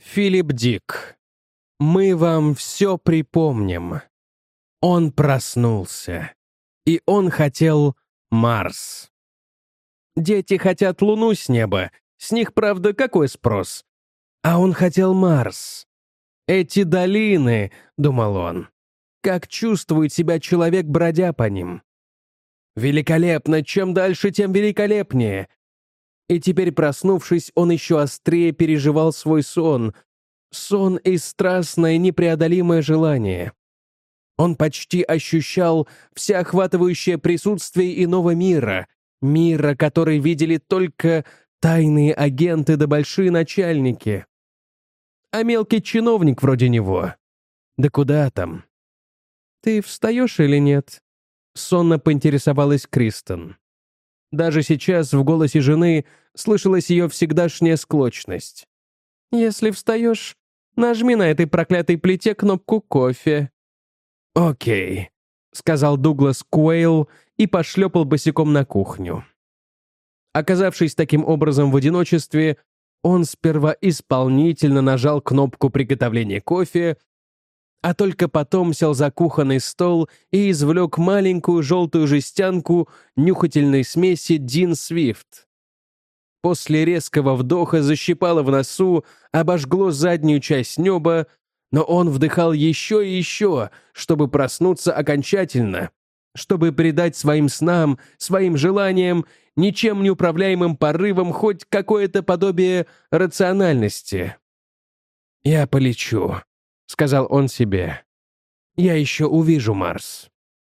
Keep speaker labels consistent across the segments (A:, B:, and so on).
A: Филипп Дик. Мы вам все припомним. Он проснулся. И он хотел Марс. Дети хотят Луну с неба. С них, правда, какой спрос? А он хотел Марс. Эти долины, думал он. Как чувствует себя человек, бродя по ним. Великолепно, чем дальше, тем великолепнее. И теперь, проснувшись, он еще острее переживал свой сон. Сон и страстное непреодолимое желание. Он почти ощущал всеохватывающее присутствие иного мира, мира, который видели только тайные агенты да большие начальники. А мелкий чиновник вроде него. Да куда там? «Ты встаешь или нет?» — сонно поинтересовалась Кристен. Даже сейчас в голосе жены слышалась ее всегдашняя склочность. «Если встаешь, нажми на этой проклятой плите кнопку кофе». «Окей», — сказал Дуглас Куэйл и пошлепал босиком на кухню. Оказавшись таким образом в одиночестве, он сперва исполнительно нажал кнопку приготовления кофе, а только потом сел за кухонный стол и извлек маленькую желтую жестянку нюхательной смеси Дин Свифт. После резкого вдоха защипало в носу, обожгло заднюю часть неба, но он вдыхал еще и еще, чтобы проснуться окончательно, чтобы придать своим снам, своим желаниям, ничем не управляемым порывам хоть какое-то подобие рациональности. «Я полечу», — сказал он себе. «Я еще увижу Марс».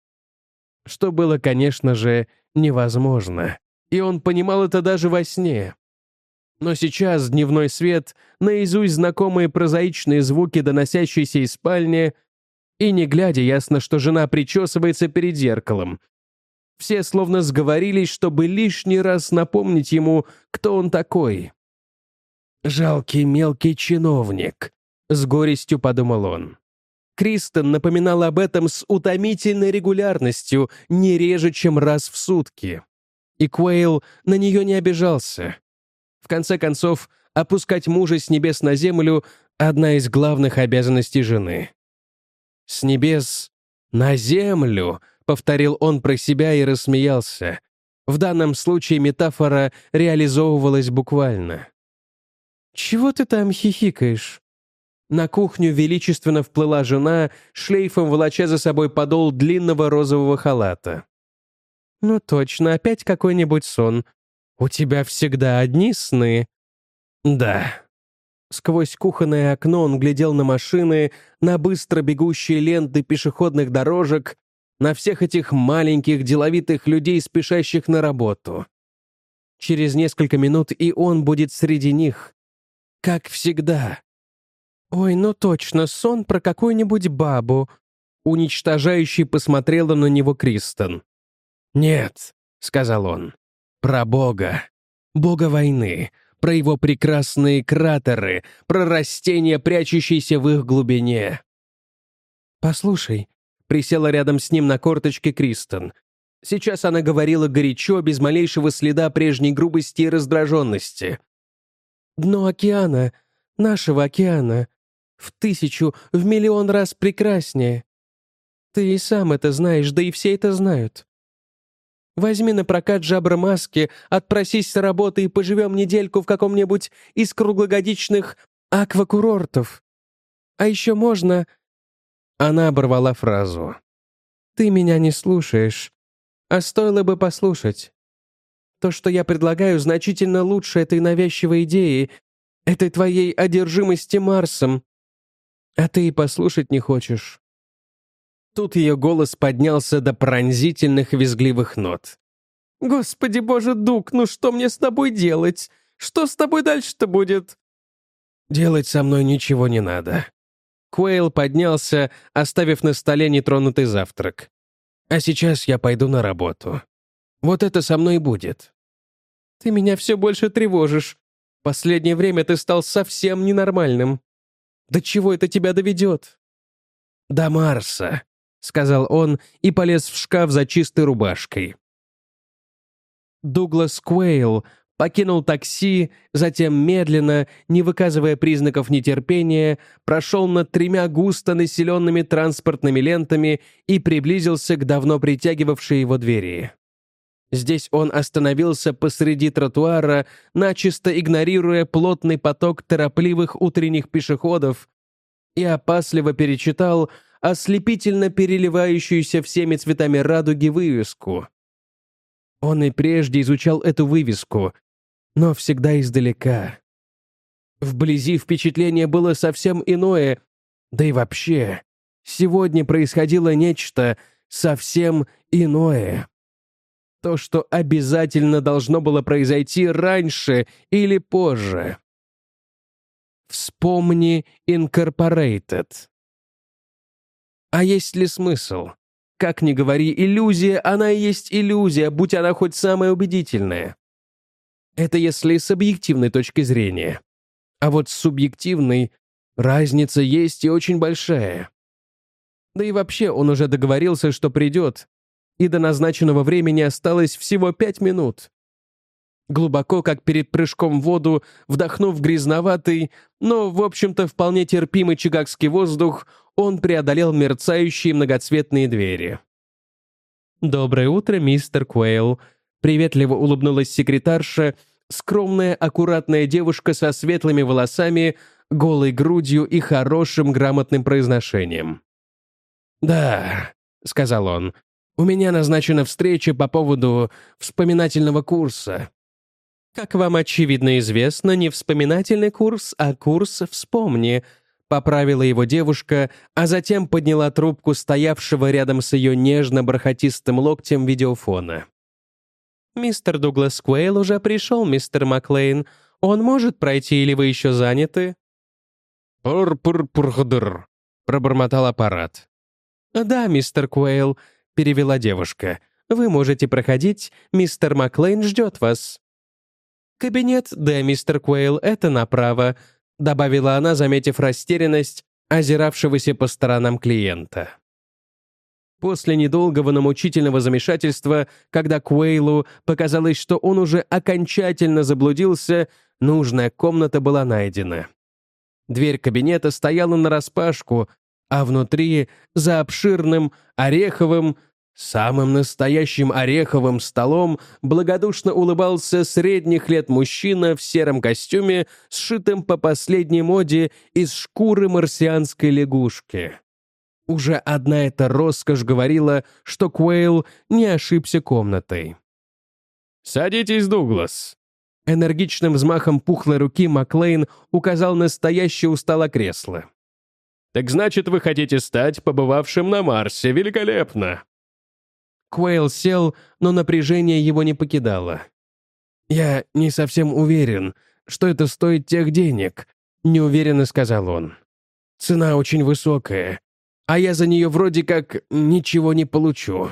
A: Что было, конечно же, невозможно, и он понимал это даже во сне. Но сейчас дневной свет, наизусть знакомые прозаичные звуки, доносящиеся из спальни, и не глядя, ясно, что жена причесывается перед зеркалом. Все словно сговорились, чтобы лишний раз напомнить ему, кто он такой. «Жалкий мелкий чиновник», — с горестью подумал он. Кристен напоминала об этом с утомительной регулярностью, не реже, чем раз в сутки. И Куэйл на нее не обижался. В конце концов, опускать мужа с небес на землю — одна из главных обязанностей жены. «С небес на землю», — повторил он про себя и рассмеялся. В данном случае метафора реализовывалась буквально. «Чего ты там хихикаешь?» На кухню величественно вплыла жена, шлейфом волоча за собой подол длинного розового халата. «Ну точно, опять какой-нибудь сон. У тебя всегда одни сны?» «Да». Сквозь кухонное окно он глядел на машины, на быстро бегущие ленты пешеходных дорожек, на всех этих маленьких деловитых людей, спешащих на работу. Через несколько минут и он будет среди них. Как всегда. «Ой, ну точно, сон про какую-нибудь бабу», — уничтожающий посмотрела на него Кристен. «Нет», — сказал он, — «про Бога. Бога войны, про его прекрасные кратеры, про растения, прячущиеся в их глубине». «Послушай», — присела рядом с ним на корточке Кристен. Сейчас она говорила горячо, без малейшего следа прежней грубости и раздраженности. «Дно океана, нашего океана, в 1000, в миллион раз прекраснее. Ты и сам это знаешь, да и все это знают. Возьми на прокат жабромаски, отпросись с работы и поживем недельку в каком-нибудь из круглогодичных аквакурортов. А еще можно...» Она оборвала фразу. «Ты меня не слушаешь, а стоило бы послушать. То, что я предлагаю, значительно лучше этой навязчивой идеи, этой твоей одержимости Марсом. А ты и послушать не хочешь». Тут ее голос поднялся до пронзительных визгливых нот. «Господи боже, Дуг, ну что мне с тобой делать? Что с тобой дальше-то будет?» «Делать со мной ничего не надо». Куэйл поднялся, оставив на столе нетронутый завтрак. «А сейчас я пойду на работу. Вот это со мной будет». «Ты меня все больше тревожишь. Последнее время ты стал совсем ненормальным. До чего это тебя доведет?» «До Марса», — сказал он и полез в шкаф за чистой рубашкой. Дуглас Куэйл покинул такси, затем медленно, не выказывая признаков нетерпения, прошел над 3 густо населенными транспортными лентами и приблизился к давно притягивавшей его двери. Здесь он остановился посреди тротуара, начисто игнорируя плотный поток торопливых утренних пешеходов, и опасливо перечитал ослепительно переливающуюся всеми цветами радуги вывеску. Он и прежде изучал эту вывеску, но всегда издалека. Вблизи впечатление было совсем иное, да и вообще, сегодня происходило нечто совсем иное. То, что обязательно должно было произойти раньше или позже. Вспомни Incorporated. А есть ли смысл? Как ни говори, иллюзия, она и есть иллюзия, будь она хоть самая убедительная. Это если с объективной точки зрения. А вот с субъективной разница есть и очень большая. Да и вообще он уже договорился, что придет, и до назначенного времени осталось всего 5 минут. Глубоко, как перед прыжком в воду, вдохнув грязноватый, но, в общем-то, вполне терпимый чикагский воздух, он преодолел мерцающие многоцветные двери. «Доброе утро, мистер Куэйл», — приветливо улыбнулась секретарша, скромная, аккуратная девушка со светлыми волосами, голой грудью и хорошим грамотным произношением. «Да», — сказал он, — «у меня назначена встреча по поводу вспоминательного курса». «Как вам, очевидно, известно, не вспоминательный курс, а курс «Вспомни», — поправила его девушка, а затем подняла трубку стоявшего рядом с ее нежно-бархатистым локтем видеофона. «Мистер Дуглас Куэйл уже пришел, мистер Маклейн. Он может пройти, или вы еще заняты?»
B: «Пур-пур-пур-хдр», — пробормотал аппарат.
A: «Да, мистер Куэйл», — перевела девушка. «Вы можете проходить, мистер Маклейн ждет вас». «Кабинет, да, мистер Куэйл, это направо», — добавила она, заметив растерянность озиравшегося по сторонам клиента. После недолгого, но мучительного замешательства, когда Куэйлу показалось, что он уже окончательно заблудился, нужная комната была найдена. Дверь кабинета стояла нараспашку, а внутри, за обширным, ореховым, самым настоящим ореховым столом, благодушно улыбался средних лет мужчина в сером костюме, сшитым по последней моде из шкуры марсианской лягушки. Уже одна эта роскошь говорила, что Куэйл не ошибся комнатой.
B: «Садитесь, Дуглас».
A: Энергичным взмахом пухлой руки Маклейн указал на стоящее у стола кресло.
B: «Так значит, вы хотите стать побывавшим на Марсе? Великолепно!»
A: Куэйл сел, но напряжение его не покидало. «Я не совсем уверен, что это стоит тех денег», — неуверенно сказал он. «Цена очень высокая, а я за нее вроде как ничего не получу».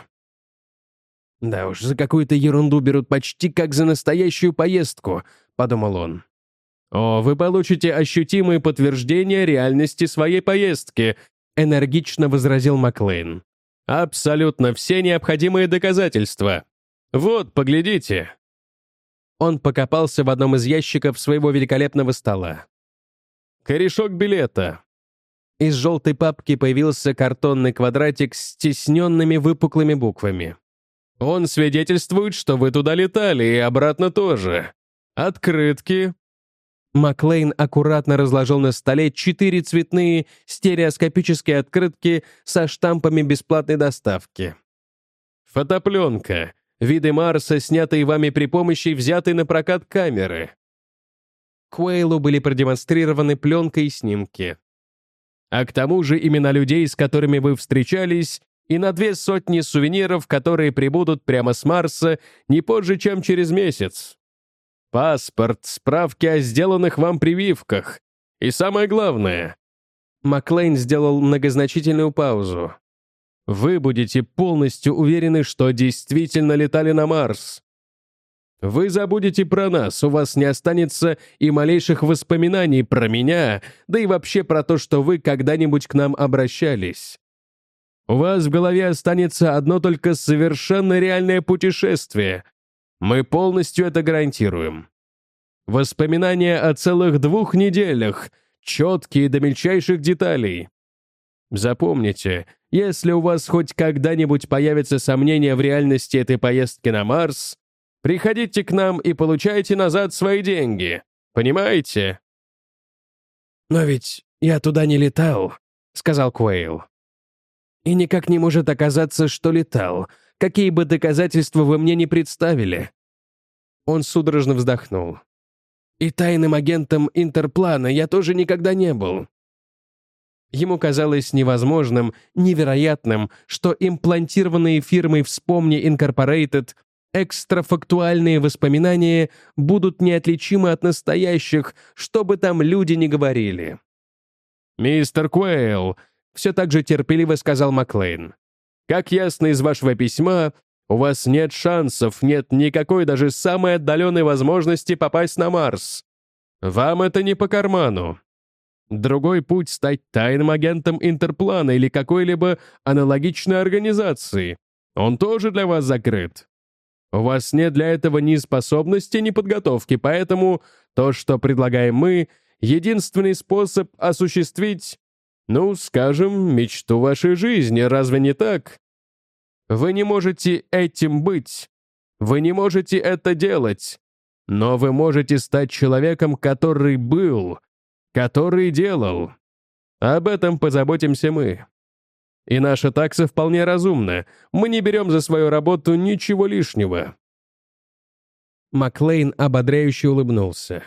A: «Да уж, за какую-то ерунду берут почти как за настоящую поездку», — подумал он.
B: «О, вы получите ощутимые подтверждения реальности своей поездки», —
A: энергично возразил Маклейн.
B: «Абсолютно все необходимые доказательства. Вот, поглядите».
A: Он покопался в одном из ящиков своего великолепного стола.
B: «Корешок билета».
A: Из желтой папки появился картонный квадратик с стесненными выпуклыми буквами.
B: «Он свидетельствует, что вы туда летали, и обратно тоже. Открытки».
A: Маклейн аккуратно разложил на столе 4 цветные стереоскопические открытки со штампами бесплатной доставки.
B: «Фотопленка. Виды Марса, снятые вами при помощи взятой на прокат камеры».
A: Куэйлу были продемонстрированы пленка и снимки.
B: «А к тому же имена людей, с которыми вы встречались, и на 200 сувениров, которые прибудут прямо с Марса не позже, чем через месяц. Паспорт, справки о сделанных вам прививках. И самое главное...»
A: Маклейн сделал многозначительную паузу.
B: «Вы будете полностью уверены, что действительно летали на Марс. Вы забудете про нас, у вас не останется и малейших воспоминаний про меня, да и вообще про то, что вы когда-нибудь к нам обращались. У вас в голове останется одно только совершенно реальное путешествие. Мы полностью это гарантируем. Воспоминания о целых 2 неделях, четкие до мельчайших деталей. Запомните, если у вас хоть когда-нибудь появятся сомнения в реальности этой поездки на Марс, приходите к нам и получайте назад свои деньги. Понимаете?
A: «Но ведь я туда не летал», — сказал Куэйл. «И никак не может оказаться, что летал, какие бы доказательства вы мне не представили». Он судорожно вздохнул. «И тайным агентом Интерплана я тоже никогда не был». Ему казалось невозможным, невероятным, что имплантированные фирмой «Вспомни Инкорпорейтед» экстрафактуальные воспоминания будут неотличимы от настоящих, что бы там люди ни говорили.
B: «Мистер Куэйл», — все так же терпеливо сказал Маклейн, «как ясно из вашего письма, у вас нет шансов, нет никакой даже самой отдаленной возможности попасть на Марс. Вам это не по карману. Другой путь — стать тайным агентом Интерплана или какой-либо аналогичной организации. Он тоже для вас закрыт. У вас нет для этого ни способности, ни подготовки, поэтому то, что предлагаем мы, единственный способ осуществить, ну, скажем, мечту вашей жизни, разве не так? Вы не можете этим быть. Вы не можете это делать. Но вы можете стать человеком, который был, который делал. Об этом позаботимся мы. И наша такса вполне разумна. Мы не берем за свою работу ничего лишнего».
A: Маклейн ободряюще улыбнулся.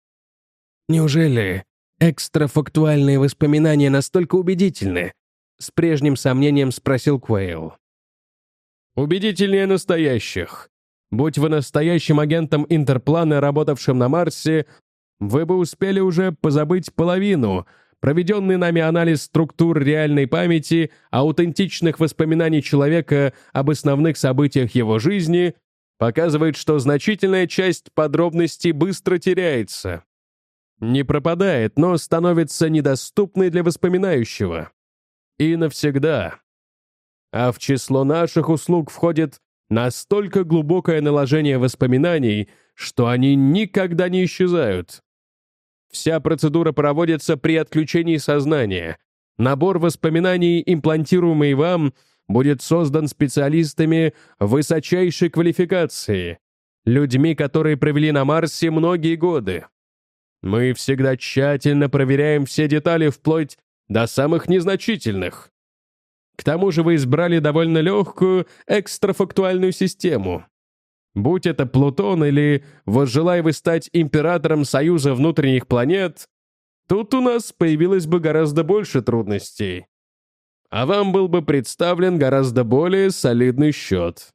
A: «Неужели экстрафактуальные воспоминания настолько убедительны?» С прежним сомнением спросил Куэйл.
B: «Убедительнее настоящих. Будь вы настоящим агентом Интерплана, работавшим на Марсе, вы бы успели уже позабыть половину. Проведенный нами анализ структур реальной памяти, аутентичных воспоминаний человека об основных событиях его жизни показывает, что значительная часть подробностей быстро теряется. Не пропадает, но становится недоступной для воспоминающего. И навсегда. А в число наших услуг входит настолько глубокое наложение воспоминаний, что они никогда не исчезают. Вся процедура проводится при отключении сознания. Набор воспоминаний, имплантируемый вам, будет создан специалистами высочайшей квалификации, людьми, которые провели на Марсе многие годы. Мы всегда тщательно проверяем все детали вплоть до самых незначительных. К тому же вы избрали довольно легкую экстрафактуальную систему. Будь это Плутон или возжелая вы стать императором Союза внутренних планет, тут у нас появилось бы гораздо больше трудностей. А вам был бы представлен гораздо более солидный счет».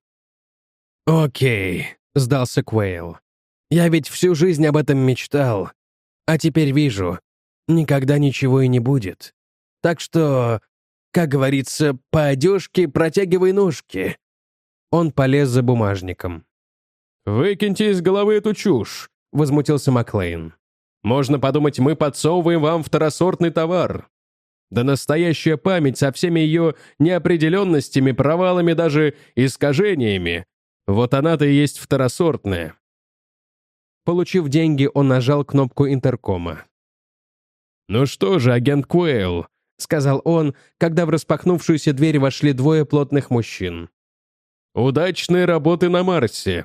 A: «Окей», — сдался Куэйл. «Я ведь всю жизнь об этом мечтал. А теперь вижу, никогда ничего и не будет. Так что, как говорится, по одежке протягивай ножки». Он полез за бумажником.
B: «Выкиньте из головы эту чушь», — возмутился Маклейн. «Можно подумать, мы подсовываем вам второсортный товар. Да настоящая память со всеми ее неопределенностями, провалами, даже искажениями. Вот она-то и есть второсортная».
A: Получив деньги, он нажал кнопку интеркома.
B: «Ну что же, агент Куэйл»,
A: — сказал он, когда в распахнувшуюся дверь вошли 2 плотных мужчин.
B: «Удачной работы на Марсе».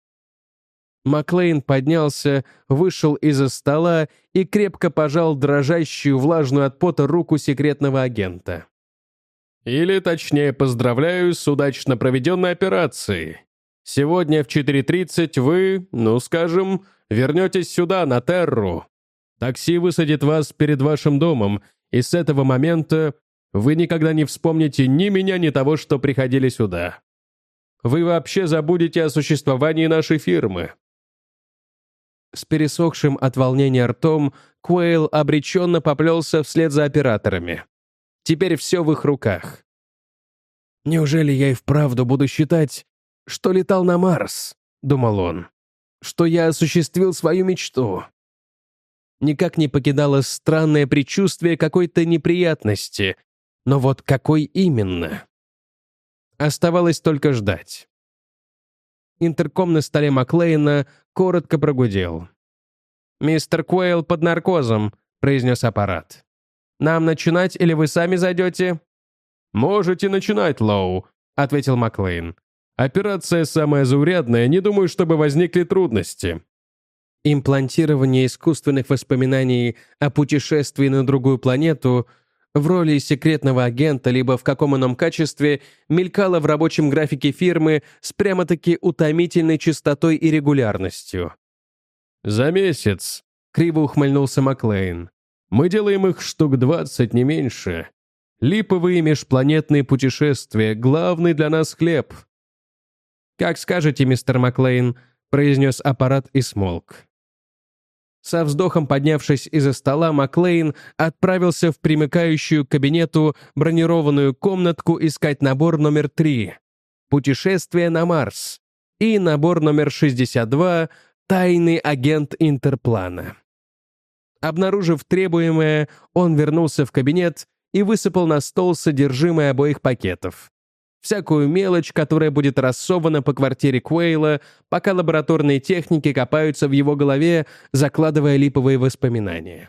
A: Маклейн поднялся, вышел из-за стола и крепко пожал дрожащую, влажную от пота руку секретного агента.
B: «Или, точнее, поздравляю с удачно проведенной операцией. Сегодня в 4:30 вы, ну скажем, вернетесь сюда, на Терру. Такси высадит вас перед вашим домом, и с этого момента вы никогда не вспомните ни меня, ни того, что приходили сюда. Вы вообще забудете о существовании нашей фирмы».
A: С пересохшим от волнения ртом Куэйл обреченно поплелся вслед за операторами. Теперь все в их руках. «Неужели я и вправду буду считать, что летал на Марс?» — думал он. «Что я осуществил свою мечту?» Никак не покидало странное предчувствие какой-то неприятности. Но вот какой именно? Оставалось только ждать. Интерком на столе Маклейна коротко прогудел. «Мистер Куэйл под наркозом», — произнес аппарат. «Нам начинать или вы сами зайдете?»
B: «Можете начинать, Лоу», — ответил Маклейн. «Операция самая заурядная, не думаю, чтобы возникли трудности».
A: Имплантирование искусственных воспоминаний о путешествии на другую планету в роли секретного агента либо в каком ином качестве мелькало в рабочем графике фирмы с прямо-таки утомительной частотой и регулярностью.
B: «За месяц», — криво ухмыльнулся Маклейн. «Мы делаем их штук 20, не меньше. Липовые межпланетные путешествия — главный для нас хлеб».
A: «Как скажете, мистер Маклейн», — произнес аппарат и смолк. Со вздохом поднявшись из-за стола, Маклейн отправился в примыкающую к кабинету бронированную комнатку искать набор номер 3 «Путешествие на Марс» и набор номер 62 «Тайный агент Интерплана». Обнаружив требуемое, он вернулся в кабинет и высыпал на стол содержимое обоих пакетов. Всякую мелочь, которая будет рассована по квартире Куэйла, пока лабораторные техники копаются в его голове, закладывая липовые воспоминания.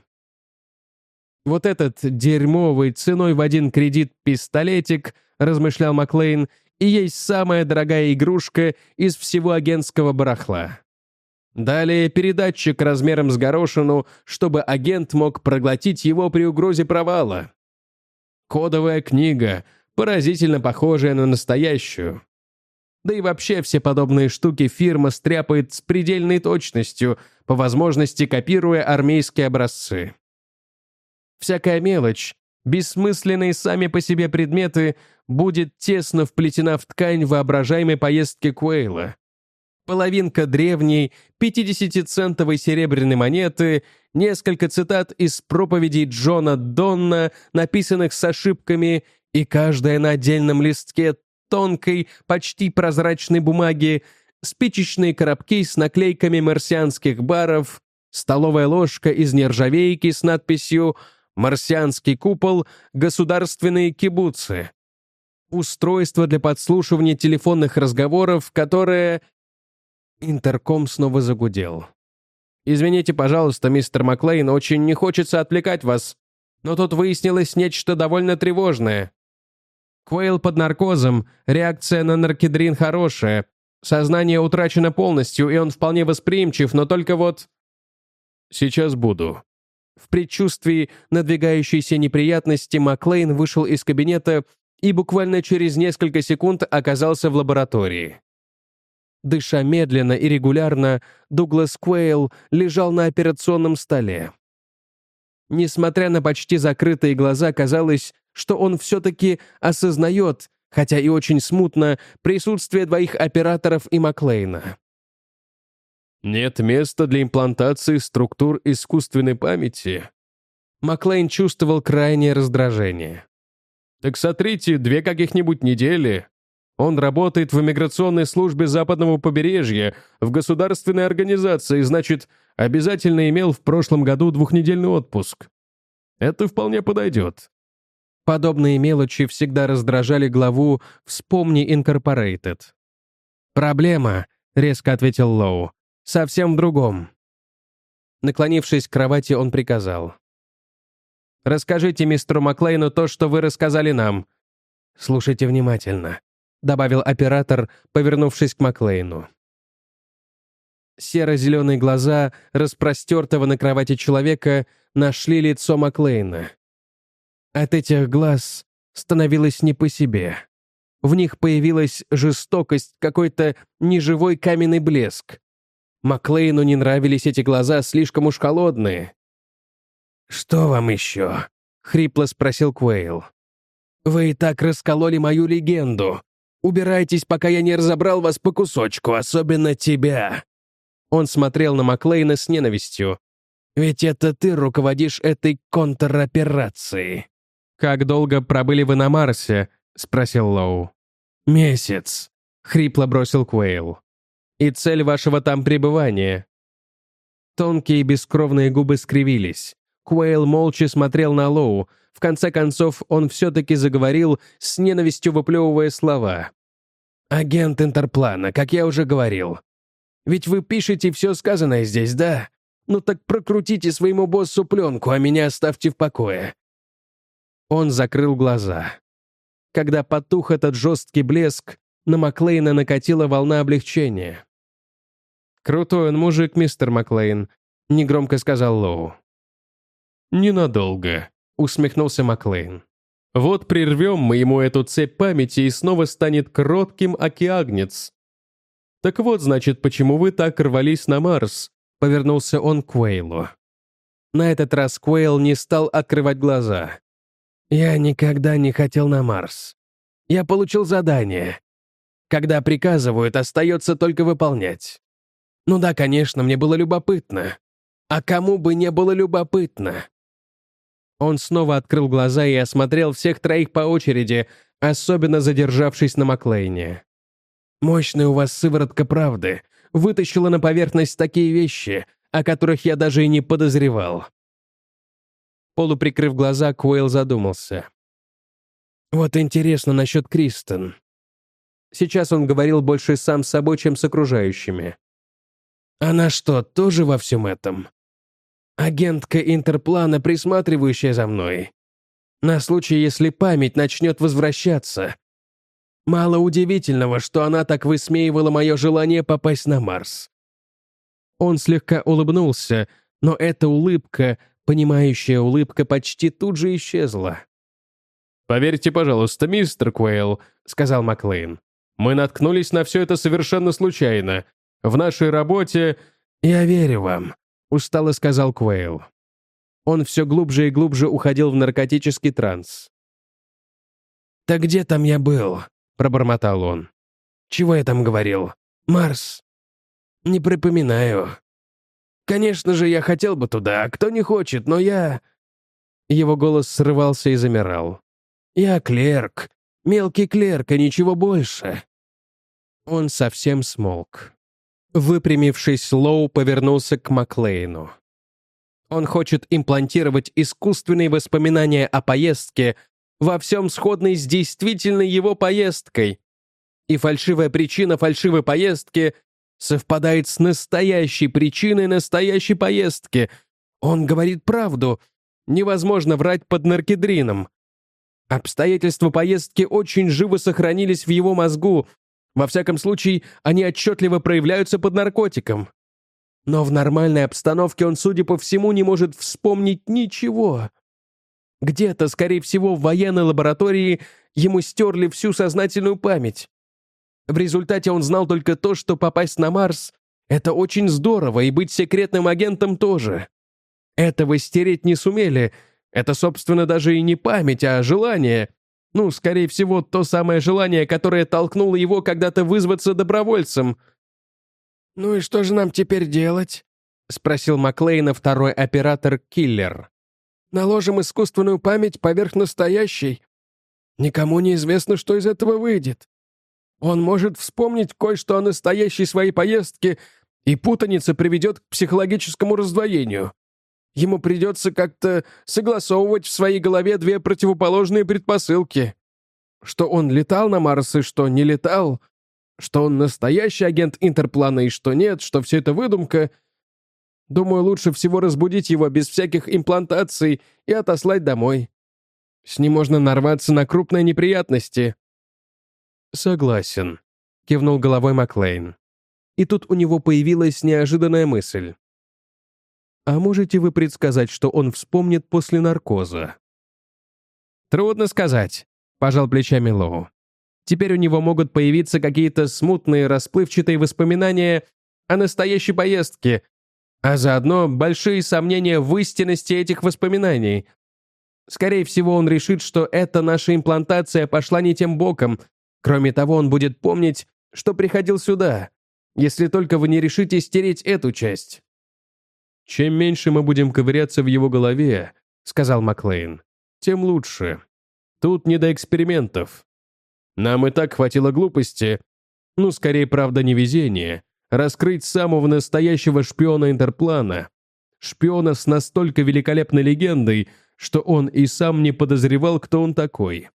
A: «Вот этот дерьмовый ценой в 1 кредит пистолетик», размышлял Маклейн, «и есть самая дорогая игрушка из всего агентского барахла». Далее передатчик размером с горошину, чтобы агент мог проглотить его при угрозе провала. Кодовая книга, поразительно похожая на настоящую. Да и вообще все подобные штуки фирма стряпает с предельной точностью, по возможности копируя армейские образцы. Всякая мелочь, бессмысленные сами по себе предметы, будет тесно вплетена в ткань воображаемой поездки Куэйла. Половинка древней 50-центовой серебряной монеты, несколько цитат из проповедей Джона Донна, написанных с ошибками, и каждая на отдельном листке тонкой, почти прозрачной бумаги, спичечные коробки с наклейками марсианских баров, столовая ложка из нержавейки с надписью «Марсианский купол. Государственные кибуцы», устройство для подслушивания телефонных разговоров, которое... Интерком снова загудел. «Извините, пожалуйста, мистер Маклейн, очень не хочется отвлекать вас, но тут выяснилось нечто довольно тревожное. Куэйл под наркозом, реакция на наркедрин хорошая, сознание утрачено полностью, и он вполне восприимчив, но только вот...»
B: «Сейчас буду».
A: В предчувствии надвигающейся неприятности Маклейн вышел из кабинета и буквально через несколько секунд оказался в лаборатории. Дыша медленно и регулярно, Дуглас Куэйл лежал на операционном столе. Несмотря на почти закрытые глаза, казалось, что он все-таки осознает, хотя и очень смутно, присутствие двоих операторов и Маклейна.
B: «Нет места для имплантации структур искусственной памяти».
A: Маклейн чувствовал крайнее раздражение.
B: «Так сотрите 2 каких-нибудь недели. Он работает в иммиграционной службе западного побережья, в государственной организации, значит, обязательно имел в прошлом году 2-недельный отпуск. Это вполне подойдет».
A: Подобные мелочи всегда раздражали главу «Вспомни Инкорпорейтед». «Проблема», — резко ответил Лоу, — «совсем в другом». Наклонившись к кровати, он приказал. «Расскажите мистеру Маклейну то, что вы рассказали нам». «Слушайте внимательно», — добавил оператор, повернувшись к Маклейну. Серо-зеленые глаза распростертого на кровати человека нашли лицо Маклейна. От этих глаз становилось не по себе. В них появилась жестокость, какой-то неживой каменный блеск. Маклейну не нравились эти глаза, слишком уж холодные. «Что вам еще?» — хрипло спросил Куэйл. «Вы и так раскололи мою легенду. Убирайтесь, пока я не разобрал вас по кусочку, особенно тебя». Он смотрел на Маклейна с ненавистью. «Ведь это ты руководишь этой контроперацией». «Как долго пробыли вы на Марсе?» — спросил Лоу. «Месяц», — хрипло бросил Куэйл. «И цель вашего там пребывания?» Тонкие бескровные губы скривились. Куэйл молча смотрел на Лоу. В конце концов, он все-таки заговорил, с ненавистью выплевывая слова. «Агент Интерплана, как я уже говорил. Ведь вы пишете все сказанное здесь, да? Ну так прокрутите своему боссу пленку, а меня оставьте в покое». Он закрыл глаза. Когда потух этот жесткий блеск, на Маклейна накатила волна облегчения. «Крутой он мужик, мистер Маклейн», — негромко сказал Лоу.
B: «Ненадолго», — усмехнулся Маклейн. «Вот прервем мы ему эту цепь памяти, и снова станет кротким океагнец. Так вот, значит, почему вы так рвались на Марс?» — повернулся он к Куэйлу.
A: На этот раз Куэйл не стал открывать глаза. «Я никогда не хотел на Марс. Я получил задание. Когда приказывают, остается только выполнять. Ну да, конечно, мне было любопытно. А кому бы не было любопытно?» Он снова открыл глаза и осмотрел всех троих по очереди, особенно задержавшись на Маклейне. «Мощная у вас сыворотка правды. Вытащила на поверхность такие вещи, о которых я даже и не подозревал». Полуприкрыв глаза, Куэйл задумался. «Вот интересно насчет Кристен». Сейчас он говорил больше сам с собой, чем с окружающими. «Она что, тоже во всем этом? Агентка Интерплана, присматривающая за мной? На случай, если память начнет возвращаться. Мало удивительного, что она так высмеивала мое желание попасть на Марс». Он слегка улыбнулся, но эта улыбка, понимающая улыбка, почти тут же исчезла.
B: «Поверьте, пожалуйста, мистер Куэйл», — сказал Маклейн. «Мы наткнулись на все это совершенно случайно. В нашей работе...»
A: «Я верю вам», — устало сказал Куэйл. Он все глубже и глубже уходил в наркотический транс. «Так где там я был?» — пробормотал он. «Чего я там говорил? Марс? Не припоминаю. Конечно же, я хотел бы туда, кто не хочет, но я...» Его голос срывался и замирал. «Я клерк, мелкий клерк, и ничего больше». Он совсем смолк. Выпрямившись, Лоу повернулся к Маклейну. Он хочет имплантировать искусственные воспоминания о поездке во всем сходной с действительной его поездкой. И фальшивая причина фальшивой поездки совпадает с настоящей причиной настоящей поездки. Он говорит правду. Невозможно врать под наркедрином. Обстоятельства поездки очень живо сохранились в его мозгу. Во всяком случае, они отчетливо проявляются под наркотиком. Но в нормальной обстановке он, судя по всему, не может вспомнить ничего. Где-то, скорее всего, в военной лаборатории ему стерли всю сознательную память. В результате он знал только то, что попасть на Марс — это очень здорово, и быть секретным агентом тоже. Этого стереть не сумели. Это, собственно, даже и не память, а желание. Ну, скорее всего, то самое желание, которое толкнуло его когда-то вызваться добровольцем. «Ну и что же нам теперь делать?» — спросил Маклейна второй оператор Киллер. «Наложим искусственную память поверх настоящей. Никому не известно, что из этого выйдет. Он может вспомнить кое-что о настоящей своей поездке, и путаница приведет к психологическому раздвоению. Ему придется как-то согласовывать в своей голове две противоположные предпосылки. Что он летал на Марс и что не летал, что он настоящий агент Интерплана и что нет, что все это выдумка. Думаю, лучше всего разбудить его без всяких имплантаций и отослать домой. С ним можно нарваться на крупные неприятности».
B: «Согласен»,
A: — кивнул головой Маклейн. И тут у него появилась неожиданная мысль. «А можете вы предсказать, что он вспомнит после наркоза?» «Трудно сказать», — пожал плечами Лоу. «Теперь у него могут появиться какие-то смутные, расплывчатые воспоминания о настоящей поездке, а заодно большие сомнения в истинности этих воспоминаний. Скорее всего, он решит, что эта наша имплантация пошла не тем боком. Кроме того, он будет помнить, что приходил сюда, если только вы не решите стереть эту часть».
B: «Чем меньше мы будем ковыряться в его голове, — сказал Маклейн, — тем лучше. Тут не до экспериментов. Нам и так хватило глупости, ну, скорее, правда, невезения, раскрыть самого настоящего шпиона Интерплана. Шпиона с настолько великолепной легендой, что он и сам не подозревал, кто он такой.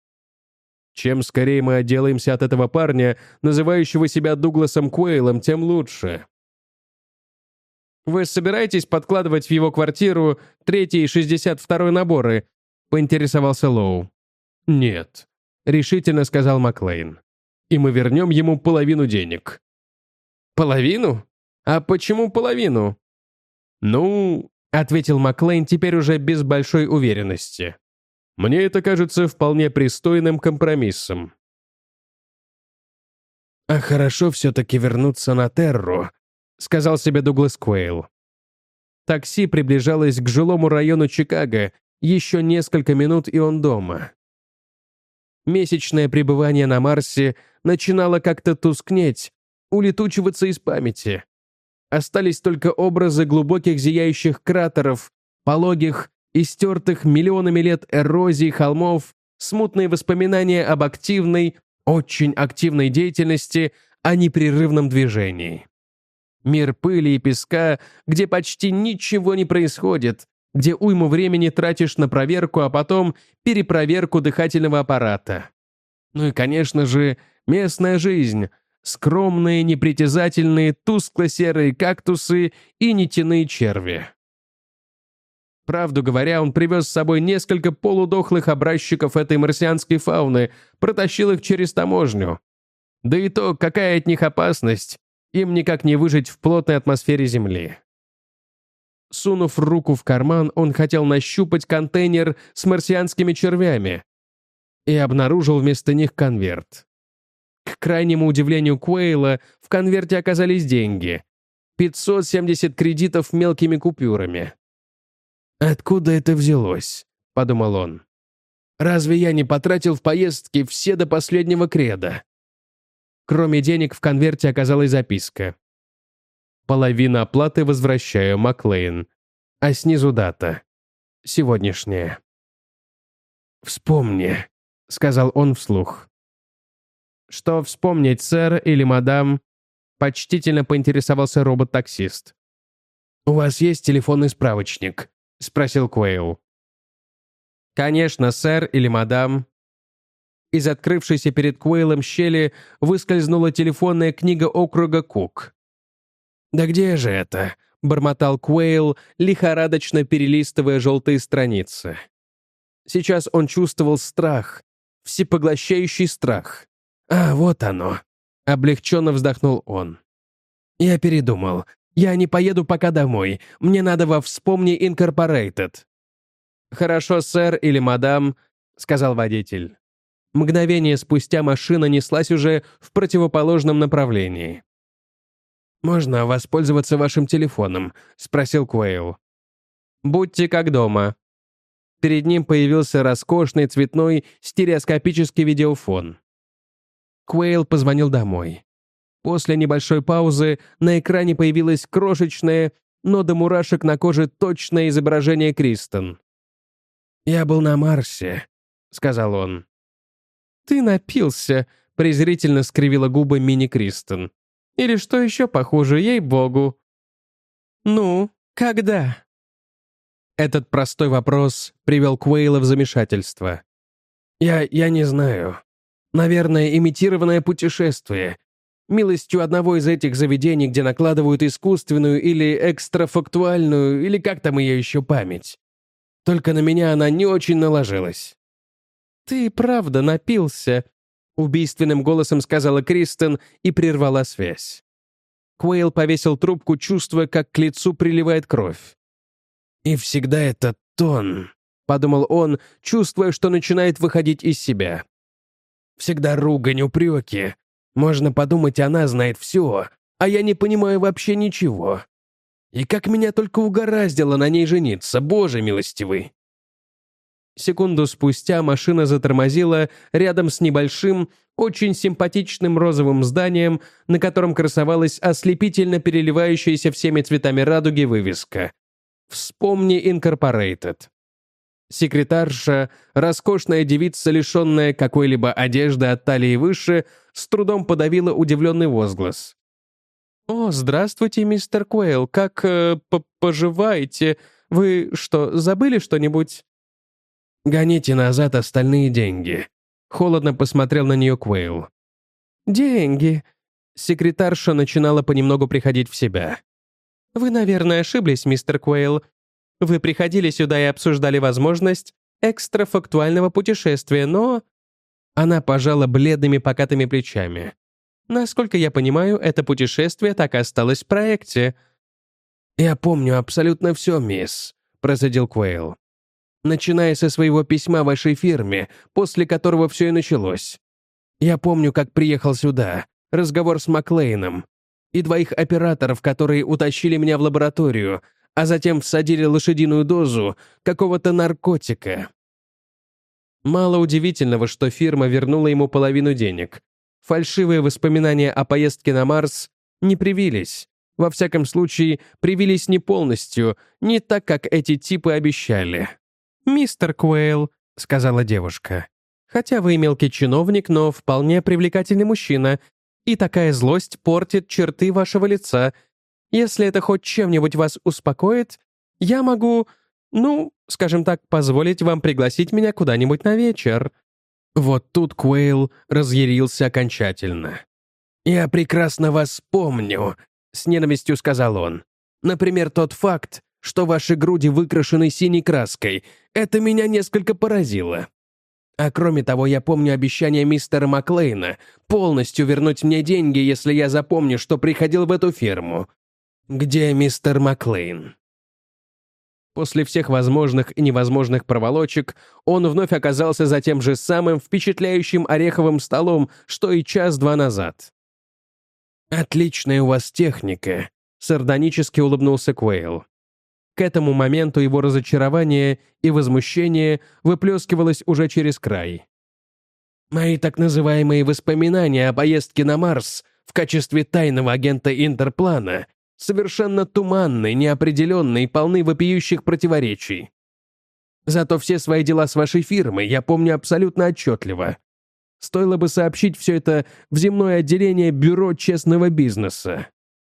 B: Чем скорее мы отделаемся от этого парня, называющего себя Дугласом Куэйлом, тем лучше». «Вы собираетесь подкладывать в его квартиру 3-й и 62-й наборы?» — поинтересовался Лоу. «Нет», — решительно сказал Маклейн. «И мы вернем ему половину денег». «Половину? А почему половину?» «Ну», — ответил Маклейн теперь уже без большой уверенности. «Мне это кажется вполне пристойным компромиссом».
A: «А хорошо все-таки вернуться на Терру», — сказал себе Дуглас Куэйл.
B: Такси приближалось к жилому району Чикаго. Еще несколько минут, и он дома. Месячное пребывание на Марсе начинало как-то тускнеть, улетучиваться из памяти. Остались только образы глубоких зияющих кратеров, пологих и стертых миллионами лет эрозий холмов, смутные воспоминания об активной, очень активной деятельности, о непрерывном движении. Мир пыли и песка, где почти ничего не происходит, где уйму времени тратишь на проверку, а потом перепроверку дыхательного аппарата. Ну и, конечно же, местная жизнь, скромные, непритязательные, тускло-серые кактусы и нитяные черви. Правду говоря, он привез с собой несколько полудохлых образчиков этой марсианской фауны, протащил их через таможню. Да и то, какая от них опасность, им никак не выжить в плотной атмосфере Земли. Сунув руку в карман, он хотел нащупать контейнер с марсианскими червями и обнаружил вместо них конверт. К крайнему удивлению Куэйла, в конверте оказались деньги. 570 кредитов мелкими купюрами.
A: «Откуда это взялось?» — подумал он. «Разве я не потратил в поездке все до последнего креда?»
B: Кроме денег, в конверте оказалась записка. «Половина оплаты возвращаю, Маклейн». А снизу дата. Сегодняшняя.
A: «Вспомни», — сказал он вслух.
B: «Что вспомнить, сэр или мадам?» — почтительно поинтересовался робот-таксист.
A: «У вас есть телефонный справочник?» — спросил Куэйл.
B: «Конечно, сэр или мадам». Из открывшейся перед Куэйлом щели выскользнула телефонная книга округа Кук.
A: «Да где же это?»
B: — бормотал Куэйл, лихорадочно перелистывая желтые страницы. Сейчас он чувствовал страх, всепоглощающий страх.
A: «А, вот оно!»
B: — облегченно вздохнул он.
A: «Я передумал. Я не поеду пока домой. Мне надо во «Вспомни Инкорпорейтед».
B: «Хорошо, сэр или мадам», — сказал водитель. Мгновение спустя машина неслась уже в противоположном направлении.
A: «Можно воспользоваться вашим телефоном?» — спросил Куэйл.
B: «Будьте как дома». Перед ним появился роскошный цветной стереоскопический видеофон. Куэйл позвонил домой. После небольшой паузы на экране появилось крошечное, но до мурашек на коже точное изображение Кристен.
A: «Я был на Марсе», — сказал он.
B: «Ты напился», — презрительно скривила губы мини-Кристен. «Или что еще похуже, ей-богу». «Ну, когда?» Этот простой вопрос привел Куэйла в замешательство.
A: Я не знаю. Наверное, имитированное путешествие. Милостью одного из этих заведений, где накладывают искусственную или экстрафактуальную, или как там ее еще память. Только на меня она не очень наложилась».
B: «Ты правда напился», — убийственным голосом сказала Кристен и прервала связь. Куэйл повесил трубку, чувствуя, как к лицу приливает кровь.
A: «И всегда этот тон»,
B: — подумал он, чувствуя, что начинает выходить из себя.
A: «Всегда ругань, упреки. Можно подумать, она знает все, а я не понимаю вообще ничего. И как меня только угораздило на ней жениться, Боже милостивый».
B: Секунду спустя машина затормозила рядом с небольшим, очень симпатичным розовым зданием, на котором красовалась ослепительно переливающаяся всеми цветами радуги вывеска «Вспомни Инкорпорейтед». Секретарша, роскошная девица, лишенная какой-либо одежды от талии выше, с трудом подавила удивленный возглас. «О, здравствуйте, мистер Куэйл, как поживаете? Вы что, забыли что-нибудь?»
A: «Гоните назад остальные деньги», — холодно посмотрел на нее Куэйл.
B: «Деньги». Секретарша начинала понемногу приходить в себя.
A: «Вы, наверное, ошиблись, мистер Куэйл. Вы приходили сюда и обсуждали возможность экстрафактуального путешествия, но...» Она пожала бледными покатыми плечами. «Насколько я понимаю, это путешествие так и осталось в проекте». «Я помню абсолютно все, мисс», — процедил Куэйл. «Начиная со своего письма вашей фирме, после которого все и началось. Я помню, как приехал сюда, разговор с Маклейном, и двоих операторов, которые утащили меня в лабораторию, а затем всадили лошадиную дозу какого-то наркотика». Мало удивительного, что фирма вернула ему половину денег. Фальшивые воспоминания о поездке на Марс не привились. Во всяком случае, привились не полностью, не так, как эти типы обещали. «Мистер Куэйл», — сказала девушка, «хотя вы и мелкий чиновник, но вполне привлекательный мужчина, и такая злость портит черты вашего лица. Если это хоть чем-нибудь вас успокоит, я могу, скажем так, позволить вам пригласить меня куда-нибудь на вечер». Вот тут Куэйл разъярился окончательно. «Я прекрасно вас помню», — с ненавистью сказал он. «Например, тот факт, что ваши груди выкрашены синей краской. Это меня несколько поразило. А кроме того, я помню обещание мистера Маклейна полностью вернуть мне деньги, если я запомню, что приходил в эту фирму. Где мистер Маклейн?» После всех возможных и невозможных проволочек он вновь оказался за тем же самым впечатляющим ореховым столом, что и час-два назад. «Отличная у вас техника», — сардонически улыбнулся Куэйл. К этому моменту его разочарование и возмущение выплескивалось уже через край. «Мои так называемые воспоминания о поездке на Марс в качестве тайного агента Интерплана совершенно туманны, неопределенны и полны вопиющих противоречий. Зато все свои дела с вашей фирмой я помню абсолютно отчетливо. Стоило бы сообщить все это в земное отделение Бюро честного бизнеса».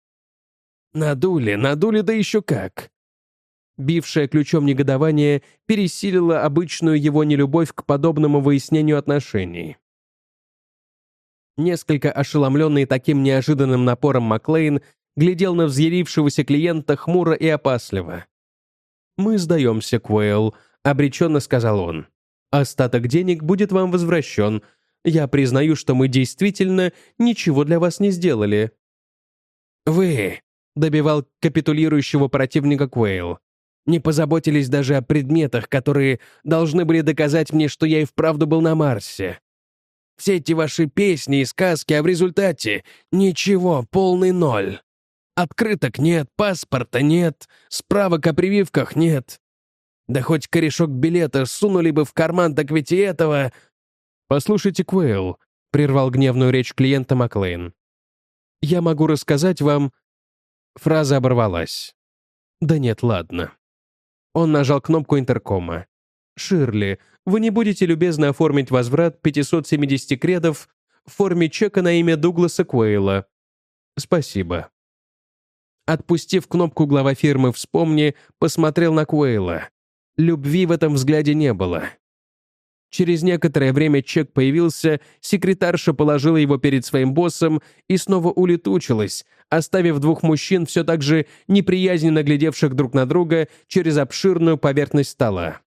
A: Надули, да еще как. Бившее ключом негодование пересилило обычную его нелюбовь к подобному выяснению отношений. Несколько ошеломленный таким неожиданным напором Маклейн глядел на взъярившегося клиента хмуро и опасливо. «Мы сдаемся, Куэйл», — обреченно сказал он. «Остаток денег будет вам возвращен. Я признаю, что мы действительно ничего для вас не сделали». «Вы», — добивал капитулирующего противника Куэйл, «не позаботились даже о предметах, которые должны были доказать мне, что я и вправду был на Марсе. Все эти ваши песни и сказки, а в результате ничего, полный ноль. Открыток нет, паспорта нет, справок о прививках нет. Да хоть корешок билета сунули бы в карман, так ведь и этого...» «Послушайте, Куэйл», — прервал гневную речь клиента Маклейн. «Я могу рассказать вам...» Фраза оборвалась. «Да нет, ладно». Он нажал кнопку интеркома. «Ширли, вы не будете любезно оформить возврат 570 кредов в форме чека на имя Дугласа Куэйла? Спасибо». Отпустив кнопку, глава фирмы «Вспомни» посмотрел на Куэйла. Любви в этом взгляде не было. Через некоторое время чек появился, секретарша положила его перед своим боссом и снова улетучилась, оставив двух мужчин все так же неприязненно глядевших друг на друга через обширную поверхность стола.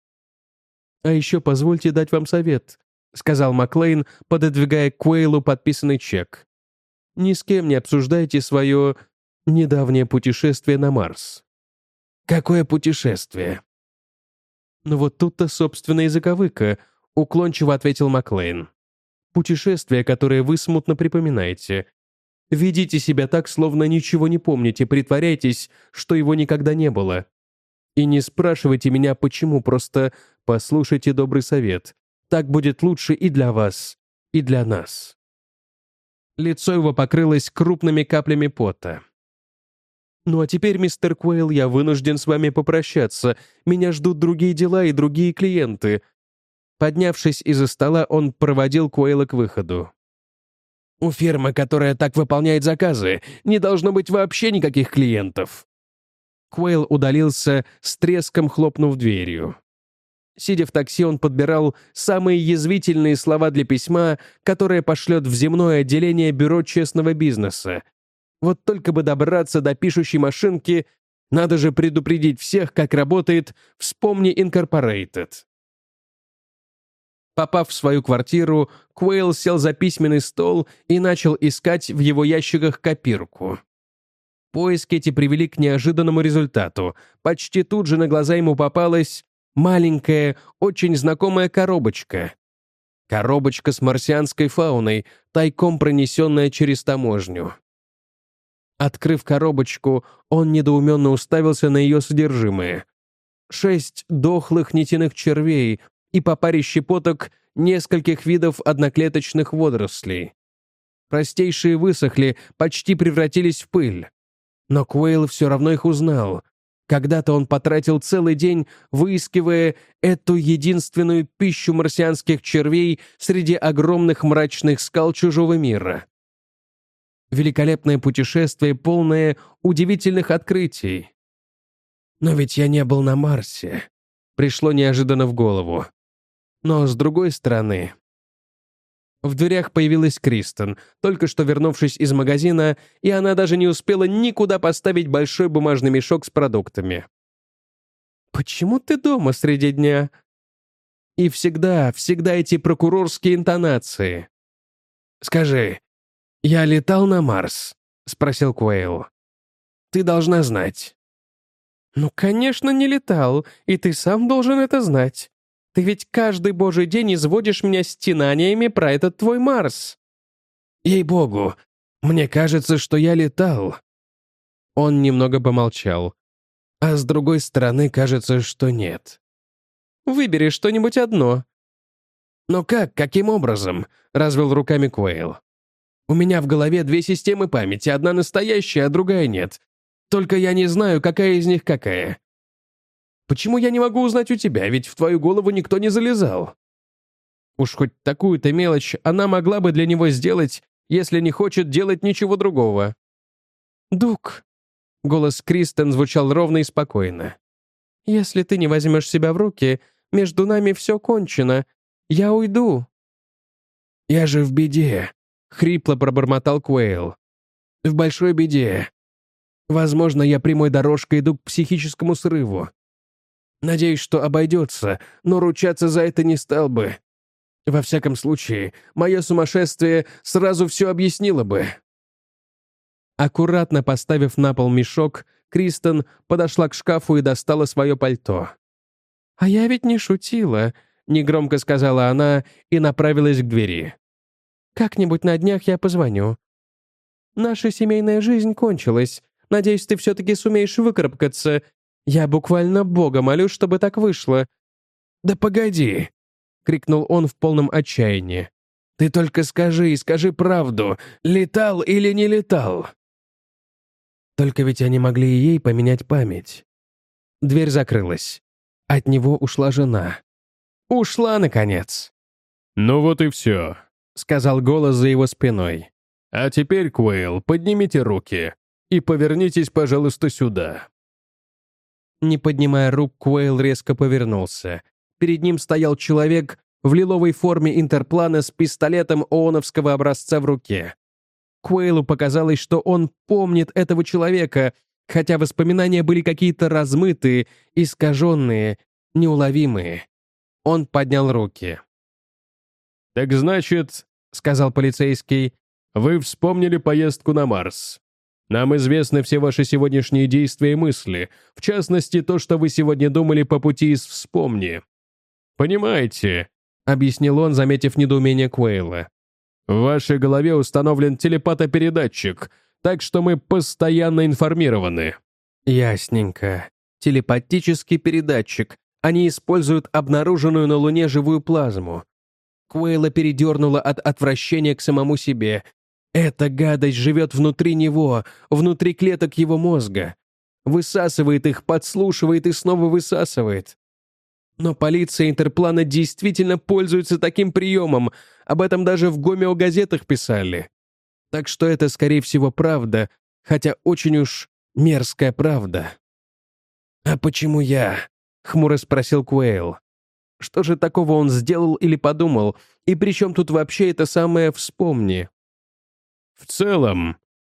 A: «А еще позвольте дать вам совет», — сказал Маклейн, пододвигая к Куэйлу подписанный чек. «Ни с кем не обсуждайте свое недавнее путешествие на Марс». «Какое путешествие?» «Ну вот тут-то, собственно, и заковыка», — уклончиво ответил Маклейн. «Путешествие, которое вы смутно припоминаете. Ведите себя так, словно ничего не помните, притворяйтесь, что его никогда не было. И не спрашивайте меня, почему, просто послушайте добрый совет. Так будет лучше и для вас, и для нас». Лицо его покрылось крупными каплями пота. «Ну а теперь, мистер Куэйл, я вынужден с вами попрощаться. Меня ждут другие дела и другие клиенты». Поднявшись из-за стола, он проводил Куэйла к выходу. «У фирмы, которая так выполняет заказы, не должно быть вообще никаких клиентов». Куэйл удалился, с треском хлопнув дверью. Сидя в такси, он подбирал самые язвительные слова для письма, которое пошлет в земное отделение Бюро честного бизнеса. Вот только бы добраться до пишущей машинки, надо же предупредить всех, как работает «Вспомни Инкорпорейтед». Попав в свою квартиру, Куэйл сел за письменный стол и начал искать в его ящиках копирку. Поиски эти привели к неожиданному результату. Почти тут же на глаза ему попалась маленькая, очень знакомая коробочка. Коробочка с марсианской фауной, тайком пронесенная через таможню. Открыв коробочку, он недоуменно уставился на ее содержимое. 6 дохлых нитяных червей и по паре щепоток нескольких видов одноклеточных водорослей. Простейшие высохли, почти превратились в пыль. Но Куэйл все равно их узнал. Когда-то он потратил целый день, выискивая эту единственную пищу марсианских червей среди огромных мрачных скал чужого мира. Великолепное путешествие, полное удивительных открытий. Но ведь я не был на Марсе. Пришло неожиданно в голову. Но с другой стороны... В дверях появилась Кристен, только что вернувшись из магазина, и она даже не успела никуда поставить большой бумажный мешок с продуктами. «Почему ты дома среди дня?» И всегда эти прокурорские интонации. «Скажи, я летал на Марс?» — спросил Куэйл. «Ты должна знать». «Ну, конечно, не летал, и ты сам должен это знать. Ты ведь каждый божий день изводишь меня стенаниями про этот твой Марс». «Ей-богу, мне кажется, что я летал». Он немного помолчал. «А с другой стороны, кажется, что нет». «Выбери что-нибудь одно». «Но как? Каким образом?» — развел руками Куэйл. «У меня в голове 2 системы памяти, одна настоящая, а другая нет. Только я не знаю, какая из них какая». «Почему я не могу узнать у тебя, ведь в твою голову никто не залезал?» Уж хоть такую-то мелочь она могла бы для него сделать, если не хочет делать ничего другого. «Дук», — голос Кристен звучал ровно и спокойно, «если ты не возьмешь себя в руки, между нами все кончено. Я уйду». «Я же в беде», — хрипло пробормотал Куэйл. «В большой беде. Возможно, я прямой дорожкой иду к психическому срыву. Надеюсь, что обойдется, но ручаться за это не стал бы. Во всяком случае, мое сумасшествие сразу все объяснило бы». Аккуратно поставив на пол мешок, Кристен подошла к шкафу и достала свое пальто. «А я ведь не шутила», — негромко сказала она и направилась к двери. «Как-нибудь на днях я позвоню. Наша семейная жизнь кончилась. Надеюсь, ты все-таки сумеешь выкарабкаться. Я буквально Бога молю, чтобы так вышло». «Да погоди!» — крикнул он в полном отчаянии. «Ты только скажи правду, летал или не летал?» Только ведь они могли и ей поменять память. Дверь закрылась. От него ушла жена. Ушла, наконец.
B: «Ну вот и все»,
A: — сказал голос за его спиной.
B: «А теперь, Куэйл, поднимите руки и повернитесь, пожалуйста, сюда».
A: Не поднимая рук, Куэйл резко повернулся. Перед ним стоял человек в лиловой форме интерплана с пистолетом ооновского образца в руке. Куэйлу показалось, что он помнит этого человека, хотя воспоминания были какие-то размытые, искаженные, неуловимые. Он поднял руки.
B: «Так значит, — сказал полицейский, — вы вспомнили поездку на Марс. Нам известны все ваши сегодняшние действия и мысли, в частности, то, что вы сегодня думали по пути из «Вспомни». Понимаете, — объяснил он, заметив недоумение Куэйла, — в вашей голове установлен телепатопередатчик, так что мы постоянно информированы».
A: Ясненько. Телепатический передатчик. Они используют обнаруженную на Луне живую плазму. Куэйла передернуло от отвращения к самому себе. Эта гадость живет внутри него, внутри клеток его мозга. Высасывает их, подслушивает и снова высасывает. Но полиция Интерплана действительно пользуется таким приемом. Об этом даже в гомеогазетах писали. Так что это, скорее всего, правда, хотя очень уж мерзкая правда. «А почему я?» — хмуро спросил Куэйл. Что же такого он сделал или подумал? И при чем тут вообще это самое «вспомни»?
B: «В целом, —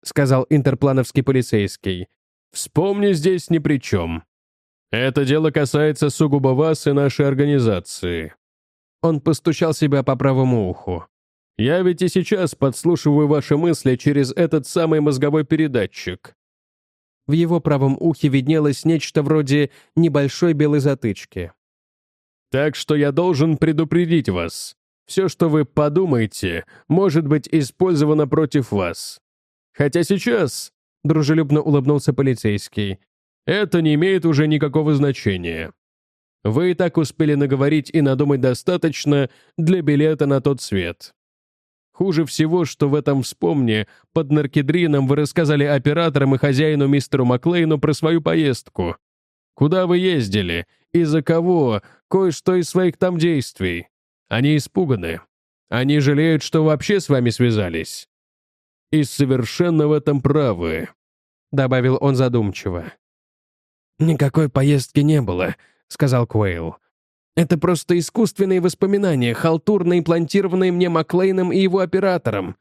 A: сказал интерплановский полицейский.
B: «Вспомни здесь ни при чем. Это дело касается сугубо вас и нашей организации».
A: Он постучал себя по правому уху.
B: «Я ведь и сейчас подслушиваю ваши мысли через этот самый мозговой передатчик».
A: В его правом ухе виднелось нечто вроде небольшой белой затычки.
B: «Так что я должен предупредить вас. Все, что вы подумаете, может быть использовано против вас. Хотя сейчас, — дружелюбно улыбнулся полицейский, — это не имеет уже никакого значения. Вы и так успели наговорить и надумать достаточно для билета на тот свет. Хуже всего, что в этом «Вспомни» под наркедрином вы рассказали операторам и хозяину мистеру Маклейну про свою поездку. Куда вы ездили, из-за кого, кое-что из своих там действий. Они испуганы. Они жалеют, что вообще с вами связались. И совершенно в этом правы», —
A: добавил он задумчиво. «Никакой поездки не было», — сказал Куэйл. «Это просто искусственные воспоминания, халтурно имплантированные мне Маклейном и его оператором».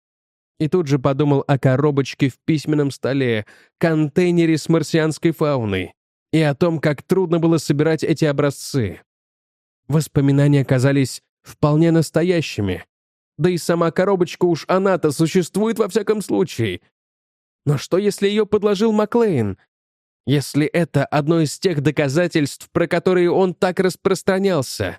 A: И тут же подумал о коробочке в письменном столе, контейнере с марсианской фауной и о том, как трудно было собирать эти образцы. Воспоминания казались вполне настоящими. Да и сама коробочка уж она-то существует во всяком случае. Но что, если ее подложил Маклейн? Если это одно из тех доказательств, про которые он так распространялся?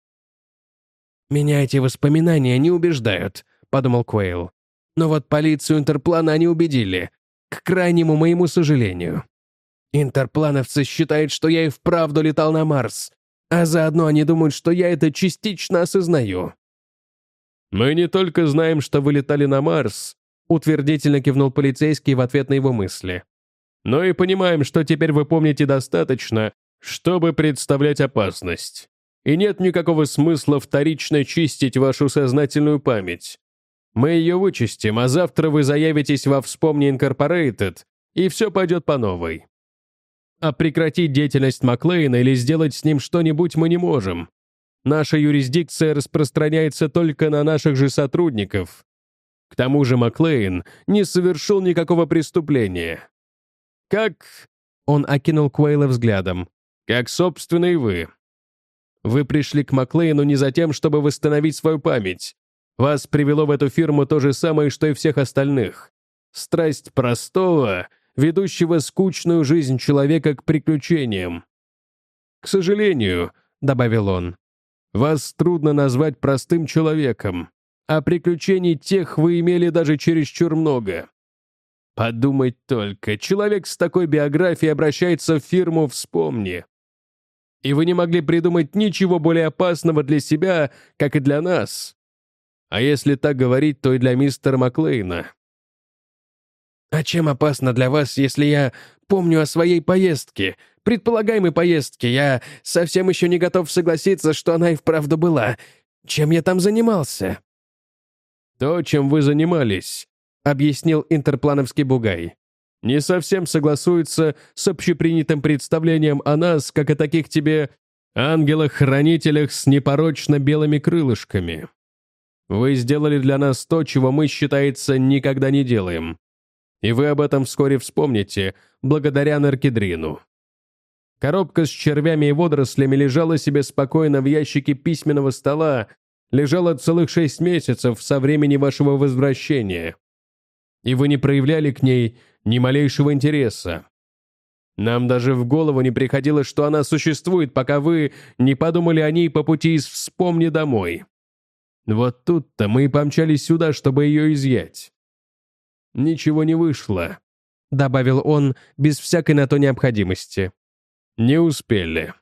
A: «Меня эти воспоминания не убеждают», — подумал Куэйл. «Но вот полицию Интерплана они убедили, к крайнему моему сожалению. Интерплановцы считают, что я и вправду летал на Марс, а заодно они думают, что я это частично осознаю».
B: «Мы не только знаем, что вы летали на Марс», — утвердительно кивнул полицейский в ответ на его мысли, «но и понимаем, что теперь вы помните достаточно, чтобы представлять опасность. И нет никакого смысла вторично чистить вашу сознательную память. Мы ее вычистим, а завтра вы заявитесь во «Вспомни Инкорпорейтед», и все пойдет по новой. А прекратить деятельность Маклейна или сделать с ним что-нибудь мы не можем. Наша юрисдикция распространяется только на наших же сотрудников. К тому же Маклейн не совершил никакого преступления. Как...» Он окинул Куэйла взглядом. «Как, собственно, и вы. Вы пришли к Маклейну не за тем, чтобы восстановить свою память. Вас привело в эту фирму то же самое, что и всех остальных. Страсть простого, ведущего скучную жизнь человека к приключениям. К сожалению, — добавил он, — вас трудно назвать простым человеком, а приключений тех вы имели даже чересчур много. Подумать только, человек с такой биографией обращается в фирму «Вспомни». И вы не могли придумать ничего более опасного для себя, как и для нас. А если так говорить, то и для мистера Маклейна.
A: «А чем опасно для вас, если я помню о своей поездке, предполагаемой поездке? Я совсем еще не готов согласиться, что она и вправду была. Чем я там занимался?»
B: «То, чем вы занимались», — объяснил интерплановский бугай, «не совсем согласуется с общепринятым представлением о нас, как о таких тебе ангелах-хранителях с непорочно белыми крылышками. Вы сделали для нас то, чего мы, считается, никогда не делаем. И вы об этом вскоре вспомните, благодаря наркедрину. Коробка с червями и водорослями лежала себе спокойно в ящике письменного стола, лежала целых 6 месяцев со времени вашего возвращения. И вы не проявляли к ней ни малейшего интереса. Нам даже в голову не приходило, что она существует, пока вы не подумали о ней по пути из «Вспомни» домой. Вот тут-то мы и помчались сюда, чтобы ее изъять. Ничего не вышло», — добавил он без всякой на то необходимости. «Не успели».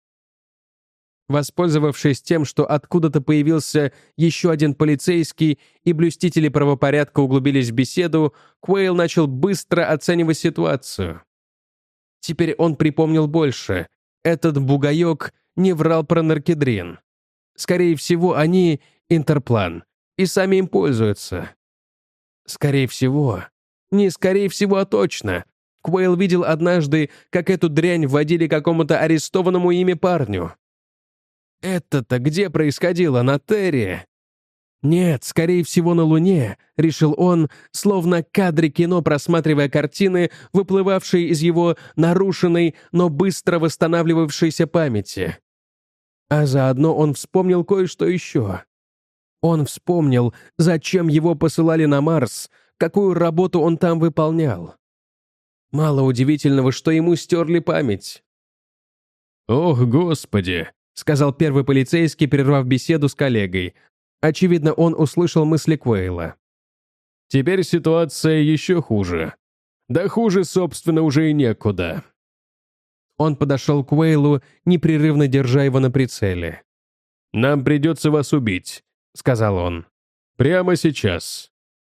A: Воспользовавшись тем, что откуда-то появился еще один полицейский и блюстители правопорядка углубились в беседу, Куэйл начал быстро оценивать ситуацию. Теперь он припомнил больше. Этот бугаек не врал про наркедрин. Скорее всего, они — Интерплан, и сами им пользуются. Скорее всего. Не скорее всего, а точно. Куэйл видел однажды, как эту дрянь вводили какому-то арестованному ими парню. Это-то где происходило, на Терре? Нет, скорее всего, на Луне, решил он, словно кадры кино, просматривая картины, выплывавшие из его нарушенной, но быстро восстанавливавшейся памяти. А заодно он вспомнил кое-что еще. Он вспомнил, зачем его посылали на Марс, какую работу он там выполнял. Мало удивительного, что ему стерли память.
B: «Ох, Господи!»
A: — сказал первый полицейский, прервав беседу с коллегой. Очевидно, он услышал мысли Квейла.
B: «Теперь ситуация еще хуже. Да хуже, собственно, уже и некуда».
A: Он подошел к Уэйлу, непрерывно держа его на прицеле.
B: «Нам придется вас убить», — сказал он. «Прямо сейчас».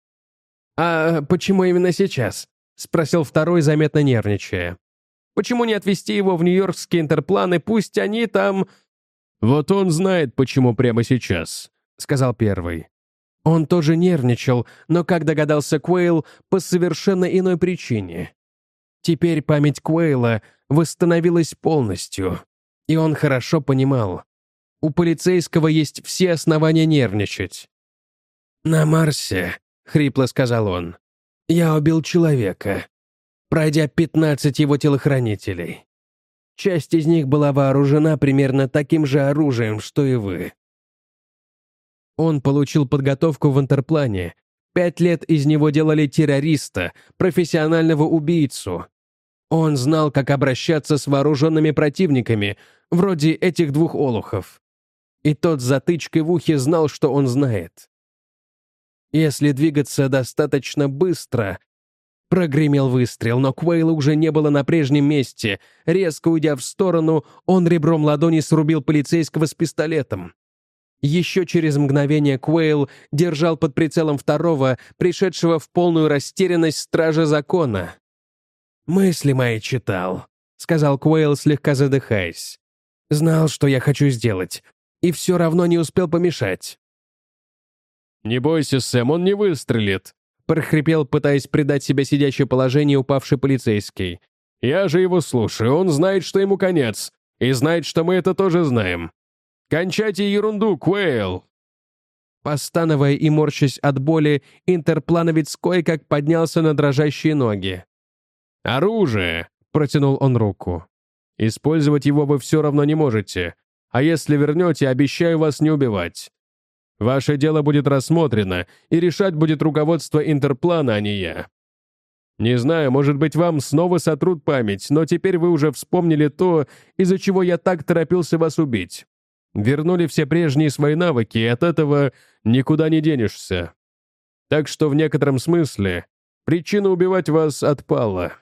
A: «А почему именно сейчас?» — спросил второй, заметно нервничая. «Почему не отвезти его в нью-йоркские интерпланы, пусть они там...»
B: «Вот он знает, почему прямо сейчас», — сказал первый.
A: Он тоже нервничал, но, как догадался Квейл, по совершенно иной причине. Теперь память Квейла восстановилась полностью, и он хорошо понимал. У полицейского есть все основания нервничать. «На Марсе», — хрипло сказал он, — «я убил человека, пройдя 15 его телохранителей. Часть из них была вооружена примерно таким же оружием, что и вы. Он получил подготовку в интерплане. 5 лет из него делали террориста, профессионального убийцу. Он знал, как обращаться с вооруженными противниками, вроде этих двух олухов. И тот с затычкой в ухе знал, что он знает. Если двигаться достаточно быстро... Прогремел выстрел, но Квейла уже не было на прежнем месте. Резко уйдя в сторону, он ребром ладони срубил полицейского с пистолетом. Еще через мгновение Квейл держал под прицелом второго, пришедшего в полную растерянность стража закона. «Мысли мои читал», — сказал Квейл, слегка задыхаясь. «Знал, что я хочу сделать, и все равно не успел помешать».
B: «Не бойся, Сэм, он не выстрелит»,
A: — прохрипел, пытаясь придать себе сидячее положение упавший полицейский.
B: «Я же его слушаю, он знает, что ему конец, и знает, что мы это тоже знаем. Кончайте ерунду, Квейл!»
A: Постановая и морщась от боли, интерплановец кое-как поднялся на дрожащие ноги.
B: «Оружие!»
A: — протянул он руку.
B: «Использовать его вы все равно не можете, а если вернете, обещаю вас не убивать. Ваше дело будет рассмотрено, и решать будет руководство интерплана, а не я. Не знаю, может быть, вам снова сотрут память, но теперь вы уже вспомнили то, из-за чего я так торопился вас убить. Вернули все прежние свои навыки, и от этого никуда не денешься. Так что в некотором смысле причина убивать вас отпала».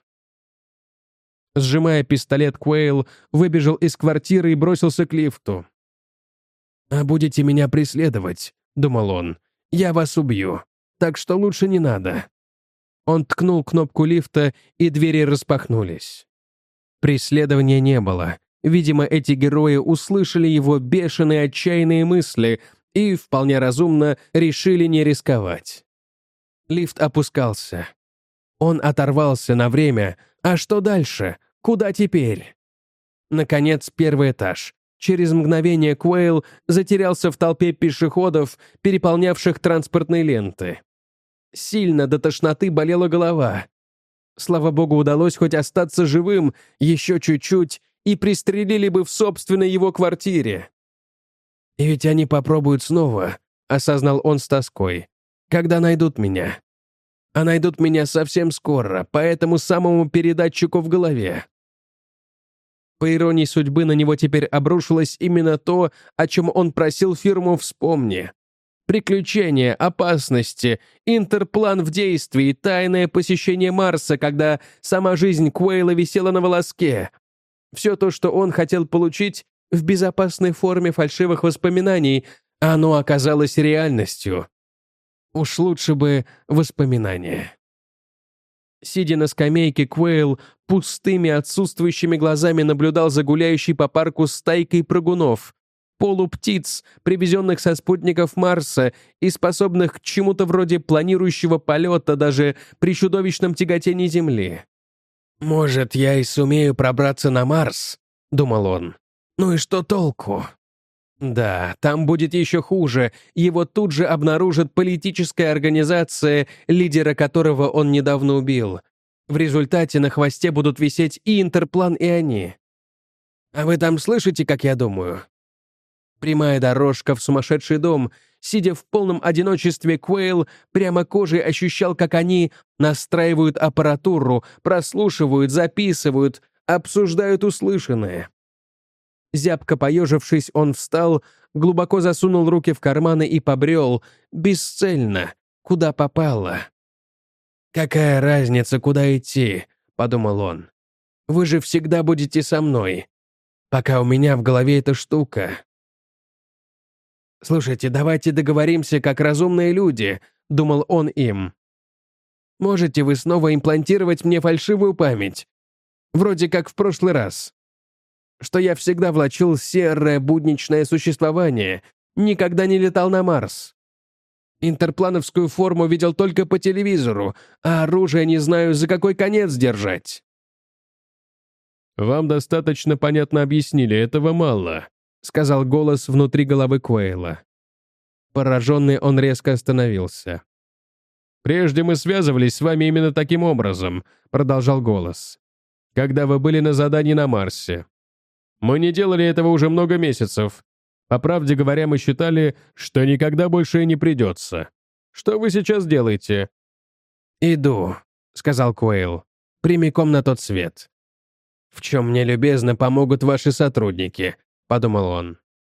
A: Сжимая пистолет, Квейл выбежал из квартиры и бросился к лифту. «А будете меня преследовать», — думал он, — «я вас убью, так что лучше не надо». Он ткнул кнопку лифта, и двери распахнулись. Преследования не было. Видимо, эти герои услышали его бешеные отчаянные мысли и, вполне разумно, решили не рисковать. Лифт опускался. Он оторвался на время. А что дальше? Куда теперь? Наконец, первый этаж. Через мгновение Квейл затерялся в толпе пешеходов, переполнявших транспортные ленты. Сильно до тошноты болела голова. Слава богу, удалось хоть остаться живым, еще чуть-чуть, и пристрелили бы в собственной его квартире. «И ведь они попробуют снова», — осознал он с тоской, «когда найдут меня. А найдут меня совсем скоро, по этому самому передатчику в голове». По иронии судьбы, на него теперь обрушилось именно то, о чем он просил фирму «Вспомни». Приключения, опасности, интерплан в действии, тайное посещение Марса, когда сама жизнь Квейла висела на волоске. Все то, что он хотел получить в безопасной форме фальшивых воспоминаний, оно оказалось реальностью. Уж лучше бы воспоминания. Сидя на скамейке, Квейл пустыми отсутствующими глазами наблюдал за гуляющей по парку стайкой прыгунов, полуптиц, привезенных со спутников Марса и способных к чему-то вроде планирующего полета даже при чудовищном тяготении Земли. «Может, я и сумею пробраться на Марс?» — думал он. «Ну и что толку? Да, там будет еще хуже. Его тут же обнаружит политическая организация, лидера которого он недавно убил. В результате на хвосте будут висеть и Интерплан, и они. А вы там слышите, как я думаю? Прямая дорожка в сумасшедший дом. Сидя в полном одиночестве, Квейл прямо кожей ощущал, как они настраивают аппаратуру, прослушивают, записывают, обсуждают услышанное. Зябко поежившись, он встал, глубоко засунул руки в карманы и побрел, бесцельно, куда попало. «Какая разница, куда идти?» — подумал он. «Вы же всегда будете со мной, пока у меня в голове эта штука». «Слушайте, давайте договоримся, как разумные люди», — думал он им. «Можете вы снова имплантировать мне фальшивую память? Вроде как в прошлый раз. Что я всегда влачил серое будничное существование, никогда не летал на Марс. Интерплановскую форму видел только по телевизору, а оружие не знаю, за какой конец держать».
B: «Вам достаточно понятно объяснили, этого мало», — сказал голос внутри головы Квейла. Пораженный, он резко остановился. «Прежде мы связывались с вами именно таким образом», — продолжал голос, «когда вы были на задании на Марсе. Мы не делали этого уже много месяцев. По правде говоря, мы считали, что никогда больше и не придется. Что вы сейчас делаете?»
A: «Иду», — сказал Квейл, — «прямиком на тот свет. В чем мне любезно помогут ваши сотрудники», — подумал он.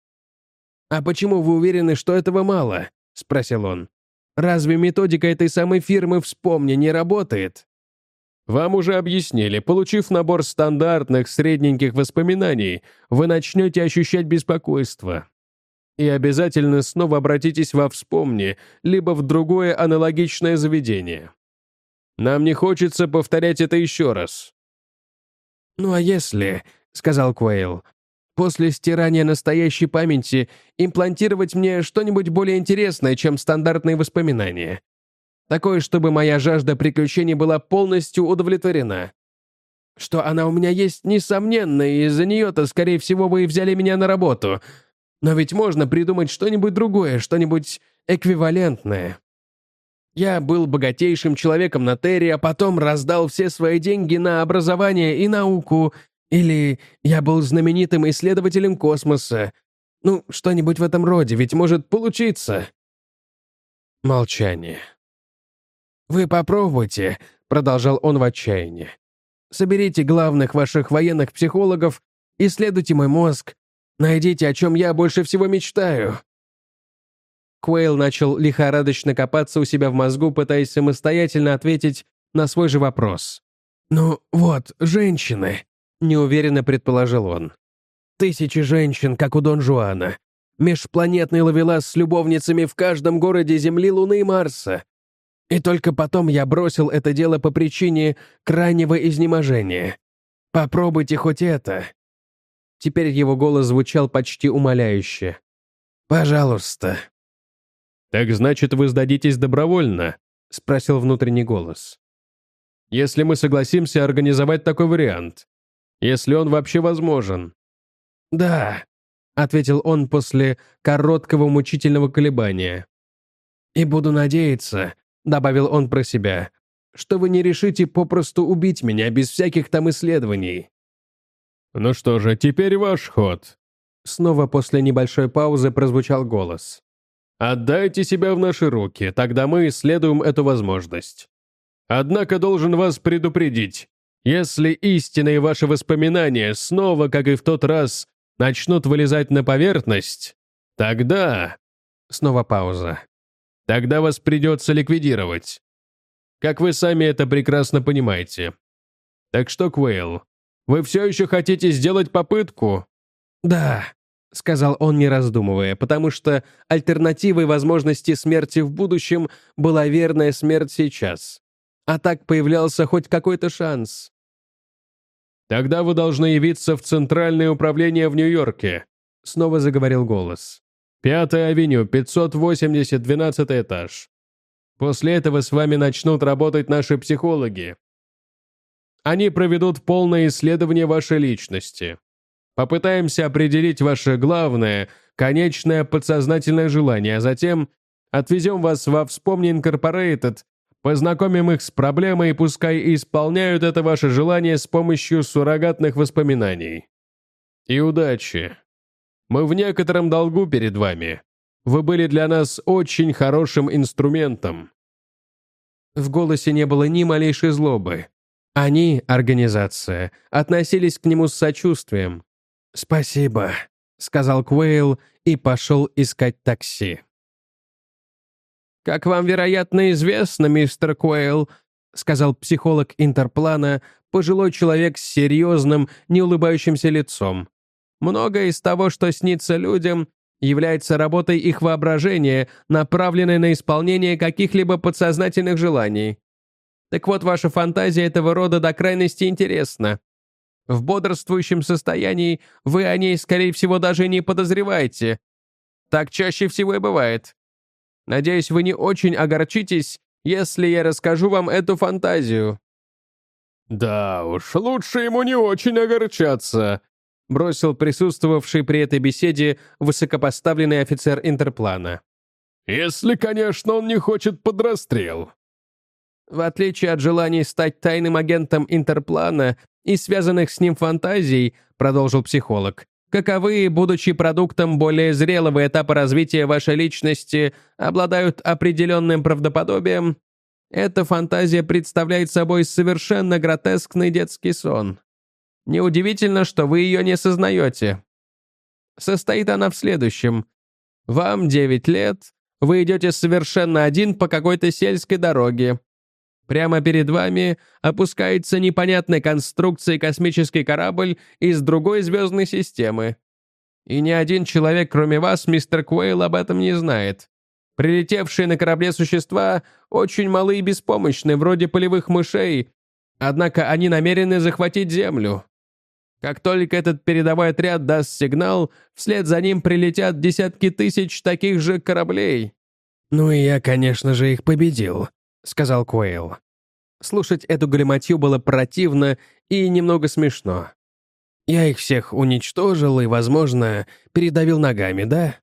A: «А почему вы уверены, что этого мало?» — спросил он. «Разве методика этой самой фирмы «Вспомни» не работает?»
B: «Вам уже объяснили, получив набор стандартных средненьких воспоминаний, вы начнете ощущать беспокойство. И обязательно снова обратитесь во «Вспомни», либо в другое аналогичное заведение. Нам не хочется повторять это еще раз».
A: «Ну а если, — сказал Квейл, — после стирания настоящей памяти имплантировать мне что-нибудь более интересное, чем стандартные воспоминания? Такое, чтобы моя жажда приключений была полностью удовлетворена. Что она у меня есть, несомненно, и из-за нее-то, скорее всего, вы и взяли меня на работу. Но ведь можно придумать что-нибудь другое, что-нибудь эквивалентное. Я был богатейшим человеком на Терре, а потом раздал все свои деньги на образование и науку. Или я был знаменитым исследователем космоса. Ну, что-нибудь в этом роде, ведь может получиться». Молчание. «Вы попробуйте», — продолжал он в отчаянии. «Соберите главных ваших военных психологов, исследуйте мой мозг, найдите, о чем я больше всего мечтаю». Квейл начал лихорадочно копаться у себя в мозгу, пытаясь самостоятельно ответить на свой же вопрос. «Ну вот, женщины», — неуверенно предположил он. «Тысячи женщин, как у Дон Жуана. Межпланетный ловелас с любовницами в каждом городе Земли, Луны и Марса. И только потом я бросил это дело по причине крайнего изнеможения. Попробуйте хоть это». Теперь его голос звучал почти умоляюще. «Пожалуйста».
B: «Так значит, вы сдадитесь добровольно?» — спросил внутренний голос. «Если мы согласимся организовать такой вариант. Если он вообще возможен».
A: «Да», — ответил он после короткого мучительного колебания. «И буду надеяться», — добавил он про себя, «что вы не решите попросту убить меня без всяких там исследований».
B: «Ну что же, теперь ваш ход».
A: Снова после небольшой паузы прозвучал голос.
B: «Отдайте себя в наши руки, тогда мы исследуем эту возможность. Однако должен вас предупредить, если истинные ваши воспоминания снова, как и в тот раз, начнут вылезать на поверхность, тогда...» Снова пауза. «Тогда вас придется ликвидировать. Как вы сами это прекрасно понимаете. Так что, Квейл, вы все еще хотите сделать попытку?»
A: «Да», — сказал он, не раздумывая, потому что альтернативой возможности смерти в будущем была верная смерть сейчас. А так появлялся хоть какой-то шанс.
B: «Тогда вы должны явиться в Центральное управление в Нью-Йорке», — снова заговорил голос. «5-я авеню, 580, 12-й этаж. После этого с вами начнут работать наши психологи. Они проведут полное исследование вашей личности. Попытаемся определить ваше главное, конечное подсознательное желание, а затем отвезем вас во Вспомни Инкорпорейтед, познакомим их с проблемой и пускай исполняют это ваше желание с помощью суррогатных воспоминаний. И удачи. Мы в некотором долгу перед вами. Вы были для нас очень хорошим инструментом».
A: В голосе не было ни малейшей злобы. Они, организация, относились к нему с сочувствием. «Спасибо», — сказал Квейл и пошел искать такси. «Как вам, вероятно, известно, мистер Квейл», — сказал психолог Интерплана, пожилой человек с серьезным, неулыбающимся лицом. «Многое из того, что снится людям, является работой их воображения, направленной на исполнение каких-либо подсознательных желаний. Так вот, ваша фантазия этого рода до крайности интересна. В бодрствующем состоянии вы о ней, скорее всего, даже не подозреваете. Так чаще всего и бывает. Надеюсь, вы не очень огорчитесь, если я расскажу вам эту фантазию».
B: «Да уж, лучше ему не очень огорчаться», — бросил присутствовавший при этой беседе высокопоставленный офицер Интерплана. «Если, конечно, он не хочет под расстрел».
A: В отличие от желаний стать тайным агентом Интерплана и связанных с ним фантазий, продолжил психолог, каковы, будучи продуктом более зрелого этапа развития вашей личности, обладают определенным правдоподобием, эта фантазия представляет собой совершенно гротескный детский сон. Неудивительно, что вы ее не сознаете. Состоит она в следующем. Вам 9 лет, вы идете совершенно один по какой-то сельской дороге. Прямо перед вами опускается непонятной конструкции космический корабль из другой звездной системы. И ни один человек, кроме вас, мистер Квейл, об этом не знает. Прилетевшие на корабле существа очень малы и беспомощны, вроде полевых мышей, однако они намерены захватить Землю. Как только этот передовой отряд даст сигнал, вслед за ним прилетят десятки тысяч таких же кораблей. «Ну и я, конечно же, их победил», — сказал Квейл. Слушать эту галиматью было противно и немного смешно. «Я их всех уничтожил и, возможно, передавил ногами, да?»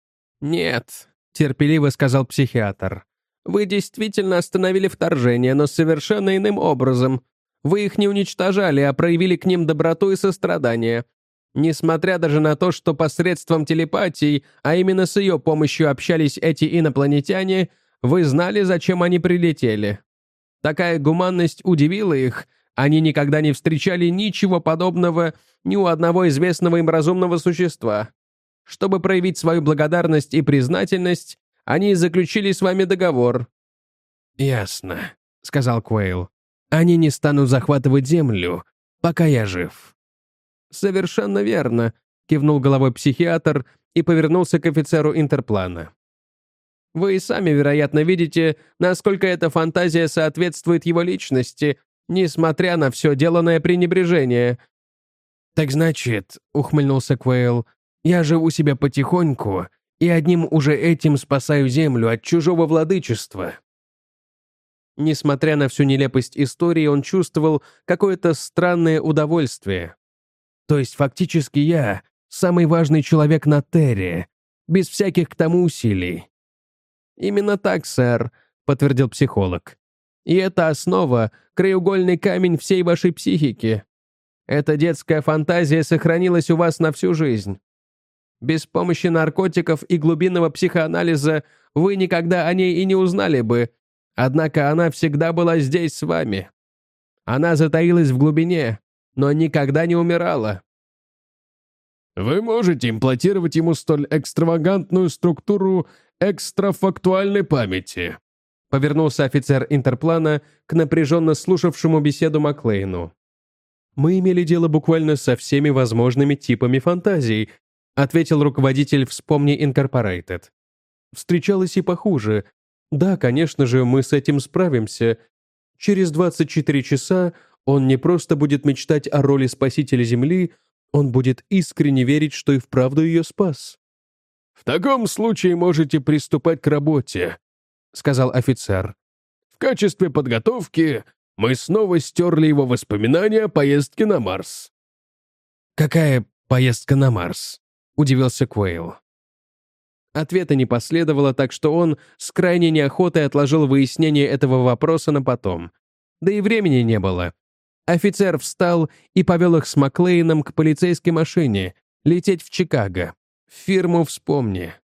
A: «Нет», — терпеливо сказал психиатр. «Вы действительно остановили вторжение, но совершенно иным образом. Вы их не уничтожали, а проявили к ним доброту и сострадание. Несмотря даже на то, что посредством телепатии, а именно с ее помощью общались эти инопланетяне, вы знали, зачем они прилетели. Такая гуманность удивила их, они никогда не встречали ничего подобного ни у одного известного им разумного существа. Чтобы проявить свою благодарность и признательность, они заключили с вами договор». «Ясно», — сказал Квейл. «Они не станут захватывать Землю, пока я жив». «Совершенно верно», — кивнул головой психиатр и повернулся к офицеру Интерплана. «Вы и сами, вероятно, видите, насколько эта фантазия соответствует его личности, несмотря на все деланное пренебрежение». «Так значит», — ухмыльнулся Квейл, «я живу себя потихоньку и одним уже этим спасаю Землю от чужого владычества». Несмотря на всю нелепость истории, он чувствовал какое-то странное удовольствие. То есть фактически я самый важный человек на Терре, без всяких к тому усилий. «Именно так, сэр», — подтвердил психолог. «И это основа, краеугольный камень всей вашей психики. Эта детская фантазия сохранилась у вас на всю жизнь. Без помощи наркотиков и глубинного психоанализа вы никогда о ней и не узнали бы, однако она всегда была здесь с вами. Она затаилась в глубине, но никогда не умирала».
B: «Вы можете имплантировать ему столь экстравагантную структуру экстрафактуальной памяти», — повернулся офицер Интерплана к напряженно слушавшему беседу Маклейну. «Мы имели дело буквально со всеми возможными типами фантазий», — ответил руководитель «Вспомни Инкорпорейтед». «Встречалось и похуже. Да, конечно же, мы с этим справимся. Через 24 часа он не просто будет мечтать о роли спасителя Земли, он будет искренне верить, что и вправду ее спас».
A: «В таком случае можете приступать к работе», — сказал офицер. «В качестве подготовки мы снова стерли его воспоминания о поездке на Марс».
B: «Какая
A: поездка на Марс?» — удивился Квейл. Ответа не последовало, так что он с крайней неохотой отложил выяснение этого вопроса на потом. Да и времени не было. Офицер встал и повел их с Маклейном к полицейской машине, лететь в Чикаго. В фирму «Вспомни».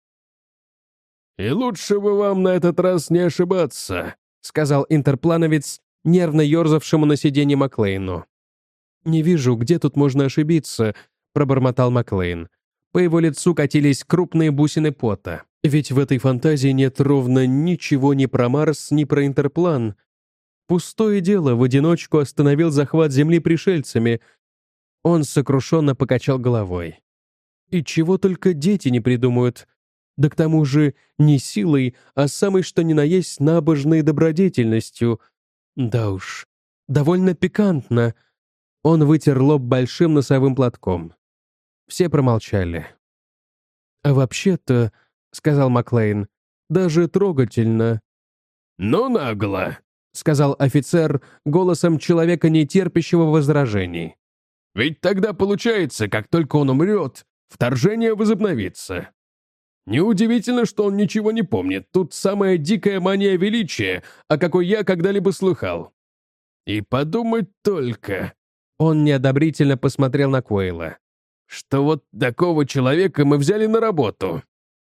B: «И лучше бы вам на этот раз не ошибаться»,
A: — сказал интерплановец, нервно ерзавшему на сиденье Маклейну. «Не вижу, где тут можно ошибиться», — пробормотал Маклейн. По его лицу катились крупные бусины пота. «Ведь в этой фантазии нет ровно ничего ни про Марс, ни про интерплан. Пустое дело, в одиночку остановил захват Земли пришельцами». Он сокрушенно покачал головой. «И чего только дети не придумают. Да к тому же не силой, а самой что ни на есть набожной добродетельностью. Да уж, довольно пикантно». Он вытер лоб большим носовым платком. Все промолчали. «А вообще-то, — сказал Маклейн, — даже трогательно».
B: «Ну нагло»,
A: — сказал офицер голосом человека, не терпящего возражений.
B: «Ведь тогда получается, как только он умрет, вторжение возобновится. Неудивительно, что он ничего не помнит. Тут самая дикая мания величия, о какой я когда-либо слыхал. И подумать только...»
A: Он неодобрительно посмотрел на Квейла.
B: «Что вот такого человека мы взяли на работу».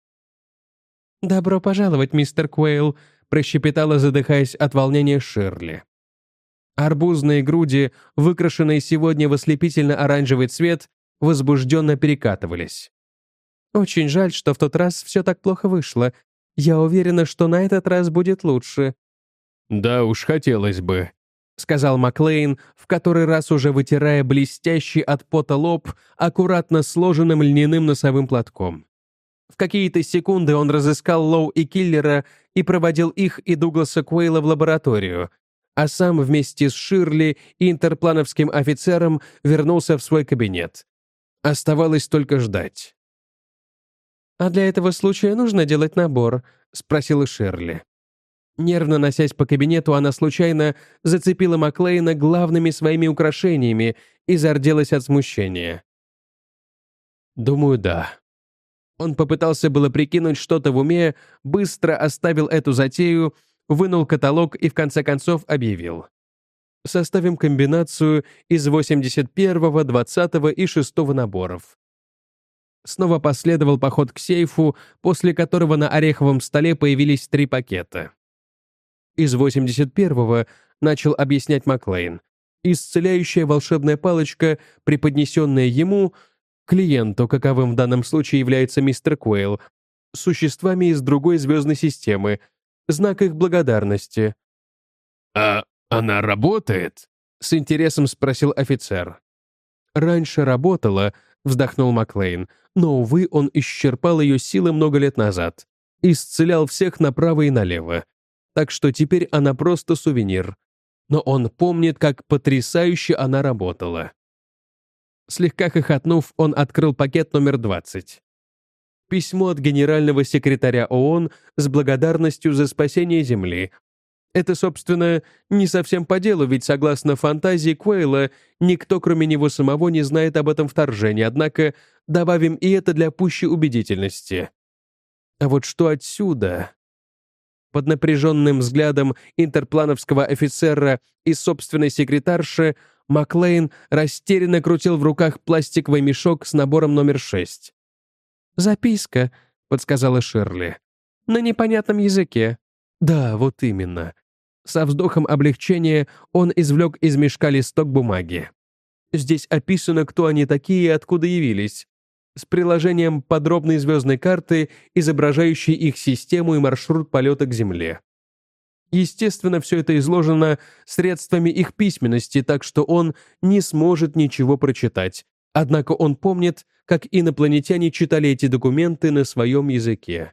A: «Добро пожаловать, мистер Квейл», — прощепетала, задыхаясь от волнения, Ширли. Арбузные груди, выкрашенные сегодня в ослепительно-оранжевый цвет, возбужденно перекатывались. «Очень жаль, что в тот раз все так плохо вышло. Я уверена, что на этот раз будет лучше».
B: «Да уж, хотелось бы»,
A: — сказал Маклейн, в который раз уже вытирая блестящий от пота лоб аккуратно сложенным льняным носовым платком. В какие-то секунды он разыскал Лоу и Киллера и проводил их и Дугласа Квейла в лабораторию, а сам вместе с Ширли и интерплановским офицером вернулся в свой кабинет. Оставалось только ждать. «А для этого случая нужно делать набор?» — спросила Ширли. Нервно носясь по кабинету, она случайно зацепила Маклейна главными своими украшениями и зарделась от смущения. «Думаю, да». Он попытался было прикинуть что-то в уме, быстро оставил эту затею, вынул каталог и в конце концов объявил. «Составим комбинацию из 81-го, 20-го и 6-го наборов». Снова последовал поход к сейфу, после которого на ореховом столе появились 3 пакета. Из 81-го, начал объяснять Маклейн, исцеляющая волшебная палочка, преподнесенная ему, клиенту, каковым в данном случае является мистер Квейл, существами из другой звездной системы, знак их благодарности.
B: «А она работает?»
A: — с интересом спросил офицер. «Раньше работала», — вздохнул Маклейн, «но, увы, он исчерпал ее силы много лет назад. Исцелял всех направо и налево. Так что теперь она просто сувенир. Но он помнит, как потрясающе она работала». Слегка хохотнув, он открыл пакет номер 20. Письмо от генерального секретаря ООН с благодарностью за спасение Земли. Это, собственно, не совсем по делу, ведь согласно фантазии Квейла, никто, кроме него самого, не знает об этом вторжении, однако добавим и это для пущей убедительности. А вот что отсюда? Под напряженным взглядом интерплановского офицера и собственной секретарши Маклейн растерянно крутил в руках пластиковый мешок с набором номер 6. «Записка», — подсказала Ширли. «На непонятном языке». «Да, вот именно». Со вздохом облегчения он извлек из мешка листок бумаги. Здесь описано, кто они такие и откуда явились, с приложением подробной звездной карты, изображающей их систему и маршрут полета к Земле. Естественно, все это изложено средствами их письменности, так что он не сможет ничего прочитать. Однако он помнит, как инопланетяне читали эти документы на своем языке.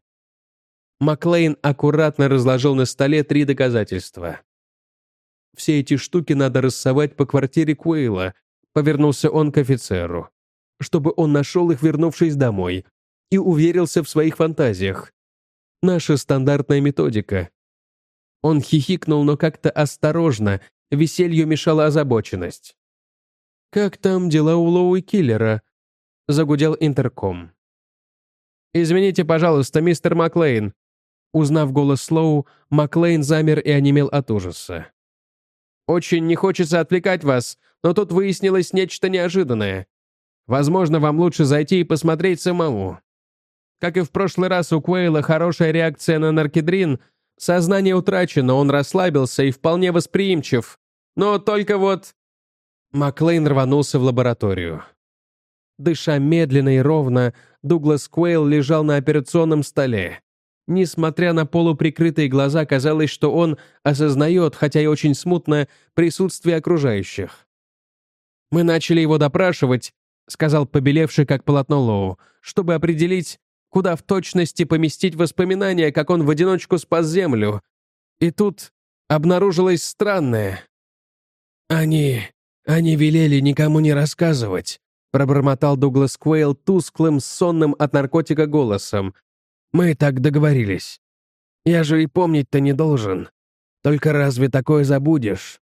A: Маклейн аккуратно разложил на столе 3 доказательства. «Все эти штуки надо рассовать по квартире Квейла», — повернулся он к офицеру, «чтобы он нашел их, вернувшись домой, и уверился в своих фантазиях. Наша стандартная методика». Он хихикнул, но как-то осторожно, веселью мешала озабоченность. «Как там дела у Лоу и Киллера?» Загудел интерком. «Извините, пожалуйста, мистер Маклейн». Узнав голос Слоу, Маклейн замер и онемел от ужаса. «Очень не хочется отвлекать вас, но тут выяснилось нечто неожиданное. Возможно, вам лучше зайти и посмотреть самому. Как и в прошлый раз, у Куэйла хорошая реакция на наркедрин, сознание утрачено, он расслабился и вполне восприимчив. Но только вот...» Маклейн рванулся в лабораторию. Дыша медленно и ровно, Дуглас Куэйл лежал на операционном столе. Несмотря на полуприкрытые глаза, казалось, что он осознает, хотя и очень смутно, присутствие окружающих. «Мы начали его допрашивать», — сказал побелевший как полотно Лоу, «чтобы определить, куда в точности поместить воспоминания, как он в одиночку спас Землю. И тут обнаружилось странное». «Они велели никому не рассказывать», — пробормотал Дуглас Куэйл тусклым, сонным от наркотика голосом. «Мы так договорились. Я же и помнить-то не должен. Только разве такое забудешь?»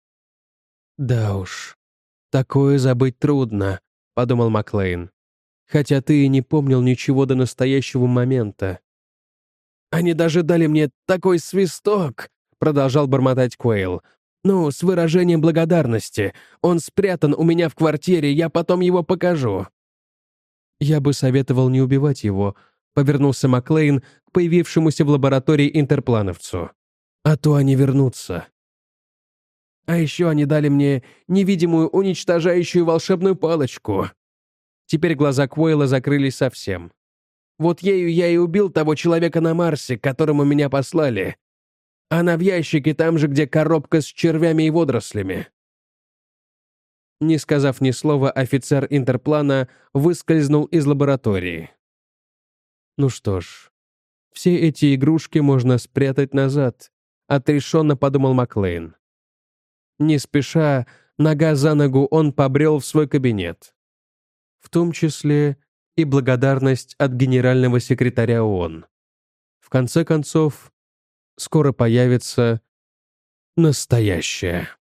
A: «Да уж, такое забыть трудно», — подумал Маклейн. «Хотя ты и не помнил ничего до настоящего момента». «Они даже дали мне такой свисток», — продолжал бормотать Куэйл. «Ну, с выражением благодарности. Он спрятан у меня в квартире, я потом его покажу». «Я бы советовал не убивать его», — повернулся Маклейн к появившемуся в лаборатории интерплановцу. «А то они вернутся». «А еще они дали мне невидимую уничтожающую волшебную палочку». Теперь глаза Куэйла закрылись совсем. «Вот ею я и убил того человека на Марсе, к которому меня послали. Она в ящике там же, где коробка с червями и водорослями». Не сказав ни слова, офицер интерплана выскользнул из лаборатории. «Ну что ж, все эти игрушки можно спрятать назад», — отрешенно подумал Маклейн. Не спеша, нога за ногу, он побрел в свой кабинет. В том числе и благодарность от генерального секретаря ООН. В конце концов, скоро появится настоящее.